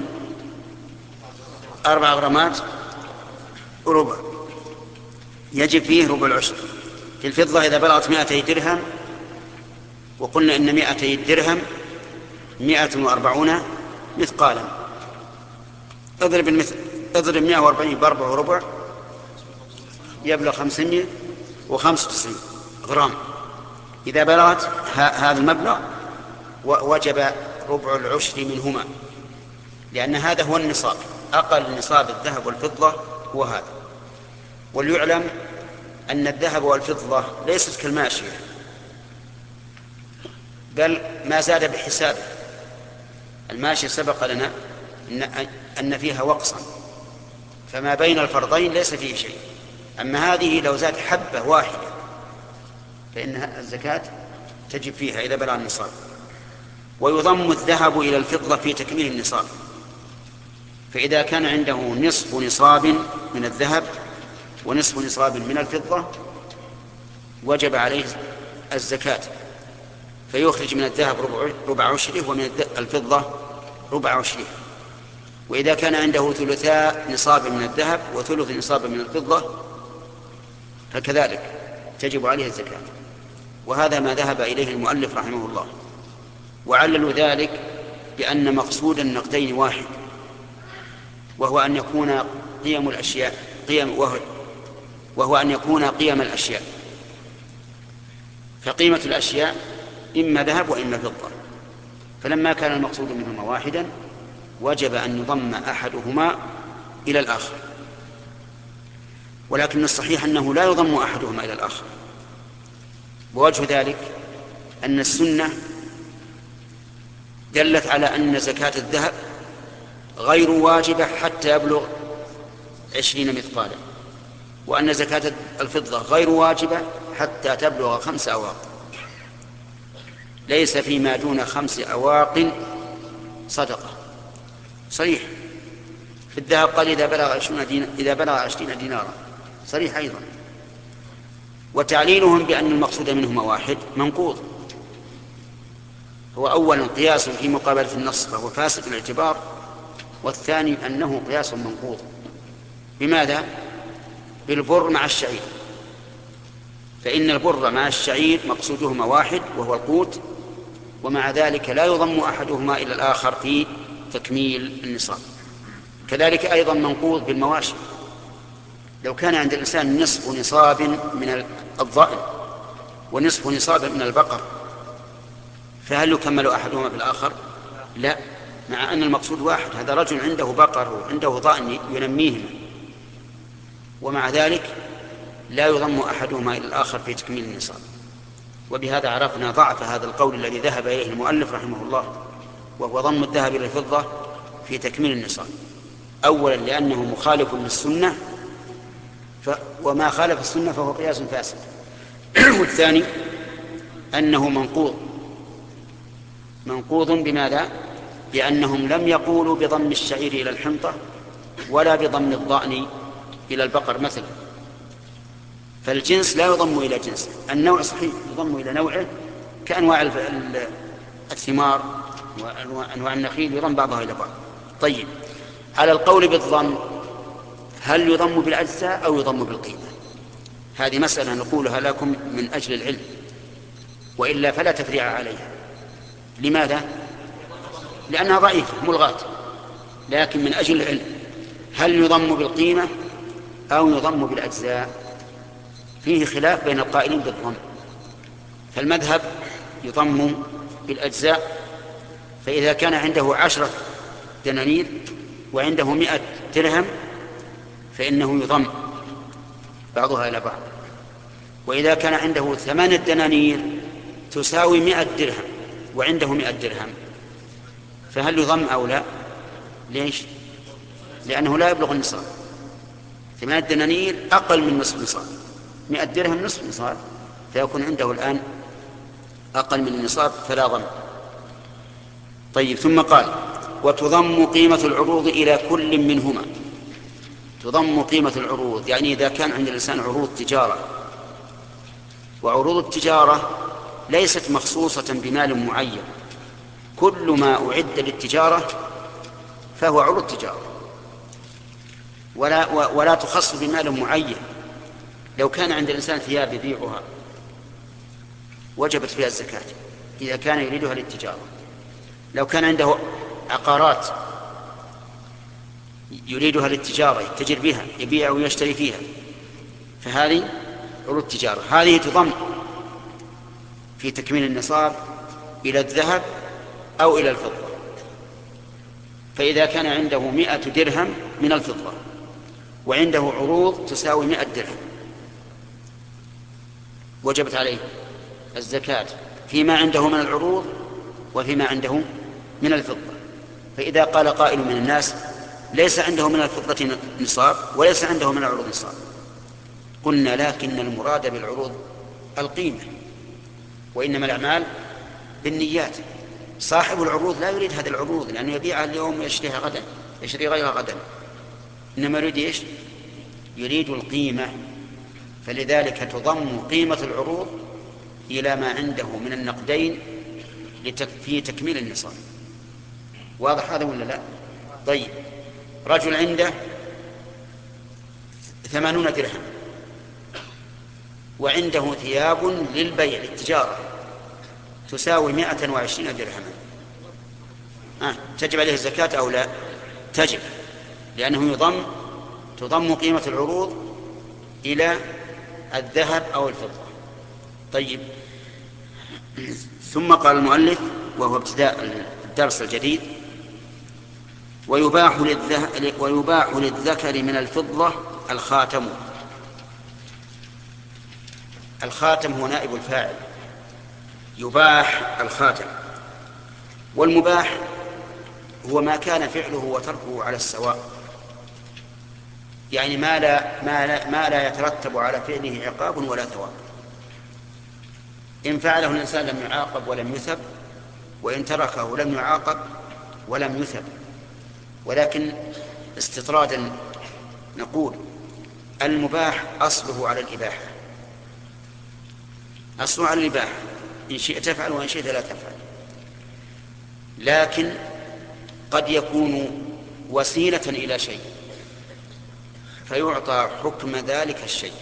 أربع غرامات ربع، يجب فيه ربع العشر. في الفضة إذا بلغت مئتي درهم، وقلنا إن مئتي درهم مئة وأربعون مثقالا. اضرب المثل اضرب مئة وأربعين بأربع وربع يبلغ خمسمائة وخمسة وتسعين غرام. إذا بلغت هذا المبلغ وجب ربع العشر منهما، لأن هذا هو النصاب، أقل نصاب الذهب والفضة هو هذا. وليعلم أن الذهب والفضة ليست كالماشية، بل ما زاد بحسابه. الماشية سبق لنا أن فيها وقصا، فما بين الفرضين ليس فيه شيء. أما هذه لو زاد حبة واحدة فإن الزكاة تجب فيها إذا بلغ النصاب. ويضم الذهب إلى الفضة في تكميل النصاب، فإذا كان عنده نصف نصاب من الذهب ونصف نصاب من الفضة وجب عليه الزكاة، فيخرج من الذهب ربع عشره ومن الفضة ربع عشره. وإذا كان عنده ثلثاء نصاب من الذهب وثلث نصاب من الفضة فكذلك تجب عليه الزكاة. وهذا ما ذهب إليه المؤلف رحمه الله، وعللوا ذلك بأن مقصود النقدين واحد، وهو أن يكون قيم الأشياء قيم وهو, وهو أن يكون قيم الأشياء، فقيمة الأشياء إما ذهب وإما فضة. فلما كان المقصود منهما واحدا وجب أن يضم أحدهما إلى الآخر. ولكن الصحيح أنه لا يضم أحدهما إلى الآخر، ووجه ذلك أن السنة دلت على أن زكاة الذهب غير واجبة حتى يبلغ عشرين مثقالا، وأن زكاة الفضة غير واجبة حتى تبلغ خمس أواق. ليس فيما دون خمس أواق صدقة. صريح. في الذهب قال إذا بلغ عشرين دينا إذا بلغ عشرين دينارا، صريح أيضا. وتعليلهم بأن المقصود منهما واحد منقوض. هو أولا قياس في مقابلة النص فهو فاسد الاعتبار، والثاني أنه قياس منقوض. بماذا؟ بالبر مع الشعير، فإن البر مع الشعير مقصودهما واحد وهو القوت، ومع ذلك لا يضم أحدهما إلى الآخر في تكميل النصاب. كذلك أيضا منقوض بالمواشي. لو كان عند الإنسان نصف نصاب من الضأن ونصف نصاب من البقر فهل يكمل أحدهما بالآخر؟ لا، مع أن المقصود واحد. هذا رجل عنده بقر وعنده ضأن ينميهما، ومع ذلك لا يضم أحدهما إلى الآخر في تكميل النصاب. وبهذا عرفنا ضعف هذا القول الذي ذهب إليه المؤلف رحمه الله، وهو ضم الذهب إلى الفضة في تكميل النصاب. أولا لأنه مخالف للسنة، ف... وما خالف السنة فهو قياس فاسد. والثاني أنه منقوض منقوض بماذا؟ بأنهم لم يقولوا بضم الشعير إلى الحنطة ولا بضم الضأن إلى البقر مثلا، فالجنس لا يضم إلى جنس، النوع صحيح يضم إلى نوعه كأنواع الثمار وأنواع النخيل يضم بعضها إلى بعض. طيب، على القول بالضم هل يضم بالأجزاء أو يضم بالقيمة؟ هذه مسألة نقولها لكم من أجل العلم، وإلا فلا تفريع عليها. لماذا؟ لأنها ضعيفة ملغاة، لكن من أجل العلم هل يضم بالقيمة أو يضم بالأجزاء؟ فيه خلاف بين القائلين بالضم، فالمذهب يضم بالأجزاء، فإذا كان عنده عشرة دنانير وعنده مئة درهم فإنه يضم بعضها إلى بعض. وإذا كان عنده ثمانية دنانير تساوي مئة درهم وعنده مئة درهم فهل يضم أو لا؟ ليش؟ لأنه لا يبلغ النصاب. ثمانية دنانير أقل من نصف نصاب، مئة درهم نصف نصاب، فيكون عنده الآن أقل من النصاب فلا ضم. طيب، ثم قال وتضم قيمة العروض إلى كل منهما. تضم قيمة العروض يعني إذا كان عند الإنسان عروض تجارة، وعروض التجارة ليست مخصوصة بمال معين، كل ما أعد للتجارة فهو عروض تجارة، ولا, ولا تخص بمال معين. لو كان عند الإنسان ثياب يبيعها وجبت فيها الزكاة إذا كان يريدها للتجارة. لو كان عنده عقارات يريدها للتجارة يتجر بها يبيع ويشتري فيها فهذه عروض تجارة، هذه تضم في تكميل النصاب إلى الذهب أو إلى الفضة. فإذا كان عنده مئة درهم من الفضة وعنده عروض تساوي مئة درهم وجبت عليه الزكاة فيما عنده من العروض وفيما عنده من الفضة. فإذا قال قائل من الناس ليس عنده من الفضة نصاب وليس عنده من العروض نصاب، قلنا لكن المراد بالعروض القيمة، وإنما الأعمال بالنيات. صاحب العروض لا يريد هذه العروض لأنه يبيعها اليوم ويشتريها غدا، يشتري غيرها غدا، إنما يريد إيش؟ يريد القيمة. فلذلك تضم قيمة العروض إلى ما عنده من النقدين في تكميل النصاب. واضح هذا ولا لا؟ طيب، رجل عنده ثمانون درهم وعنده ثياب للبيع للتجارة تساوي مائة وعشرين درهما، آه. تجب عليه الزكاة أو لا؟ تجب، لأنه يضم تضم قيمة العروض إلى الذهب أو الفضة. طيب، ثم قال المؤلف وهو ابتداء الدرس الجديد ويباح, ويباح للذكر من الفضة الخاتم. الخاتم هو نائب الفاعل، يباح الخاتم. والمباح هو ما كان فعله وتركه على السواء، يعني ما لا, ما لا, ما لا يترتب على فعله عقاب ولا ثواب. إن فعله الإنسان لم يعاقب ولم يثب، وإن تركه لم يعاقب ولم يثب. ولكن استطرادا نقول المباح أصله على الإباحة، أصله على الإباحة، إن شئت تفعل وإن شئت لا تفعل. لكن قد يكون وسيلة إلى شيء فيعطى حكم ذلك الشيء،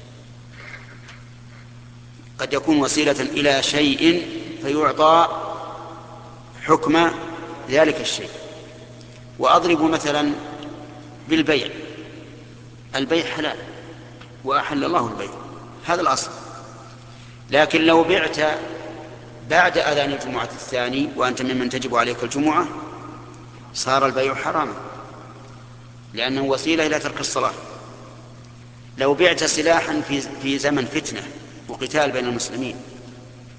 قد يكون وسيلة إلى شيء فيعطى حكم ذلك الشيء. وأضرب مثلا بالبيع، البيع حلال وأحل الله البيع، هذا الأصل. لكن لو بعت بعد أذان الجمعة الثاني وأنت ممن تجب عليك الجمعة صار البيع حراما، لأنه وسيلة إلى ترك الصلاة. لو بعت سلاحا في في زمن فتنة وقتال بين المسلمين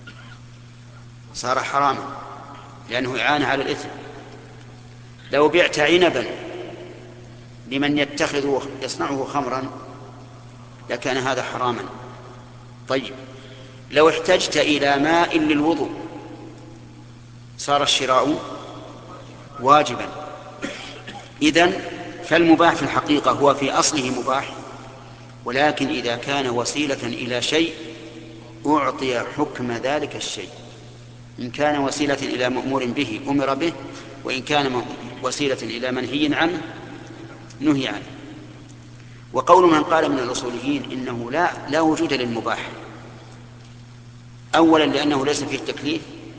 صار حراما لأنه إعانة على الإثم. لو بعت عنبا لمن يتخذ يصنعه خمرا لكان هذا حراما. طيب لو احتجت إلى ماء للوضوء صار الشراء واجبا. إذن فالمباح في الحقيقة هو في أصله مباح، ولكن إذا كان وسيلة إلى شيء أعطي حكم ذلك الشيء. إن كان وسيلة إلى مأمور به أمر به، وإن كان وسيلة إلى منهي عنه نهي عنه. وقول من قال من الأصوليين إنه لا, لا وجود للمباح، أولا لأنه ليس فيه التكليف،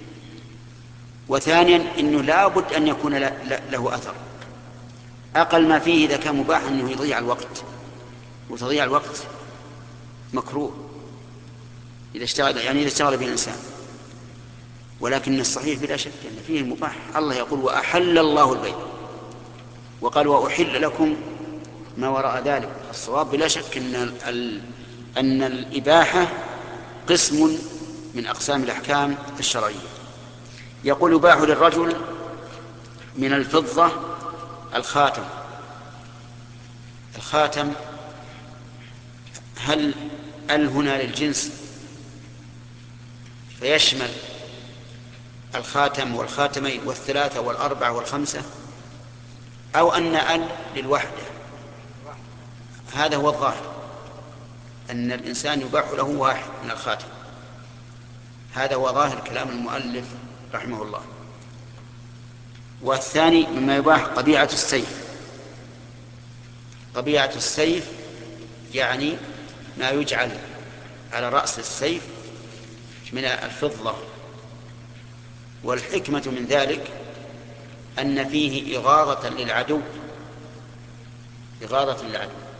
وثانيا إنه لا بد أن يكون له أثر. أقل ما فيه إذا كان مباح أنه يضيع الوقت، وتضيع الوقت مكروه إذا اشتغل، يعني إذا اشتغل به الإنسان. ولكن الصحيح بلا شك أن فيه المباح. الله يقول وأحل الله البيع، وقال وأحل لكم ما وراء ذلك. الصواب بلا شك أن, أن الإباحة قسم من أقسام الأحكام الشرعية. يقول يباح للرجل من الفضة الخاتم. الخاتم هل ال هنا للجنس فيشمل الخاتم والخاتمين والثلاثة والأربعة والخمسة، أو أن ال للوحدة؟ هذا هو الظاهر، أن الإنسان يباح له واحد من الخاتم. هذا هو ظاهر كلام المؤلف رحمه الله. والثاني مما يباح طبيعة السيف. طبيعة السيف يعني ما يجعل على رأس السيف من الفضة. والحكمة من ذلك أن فيه إغاظة للعدو، إغاظة للعدو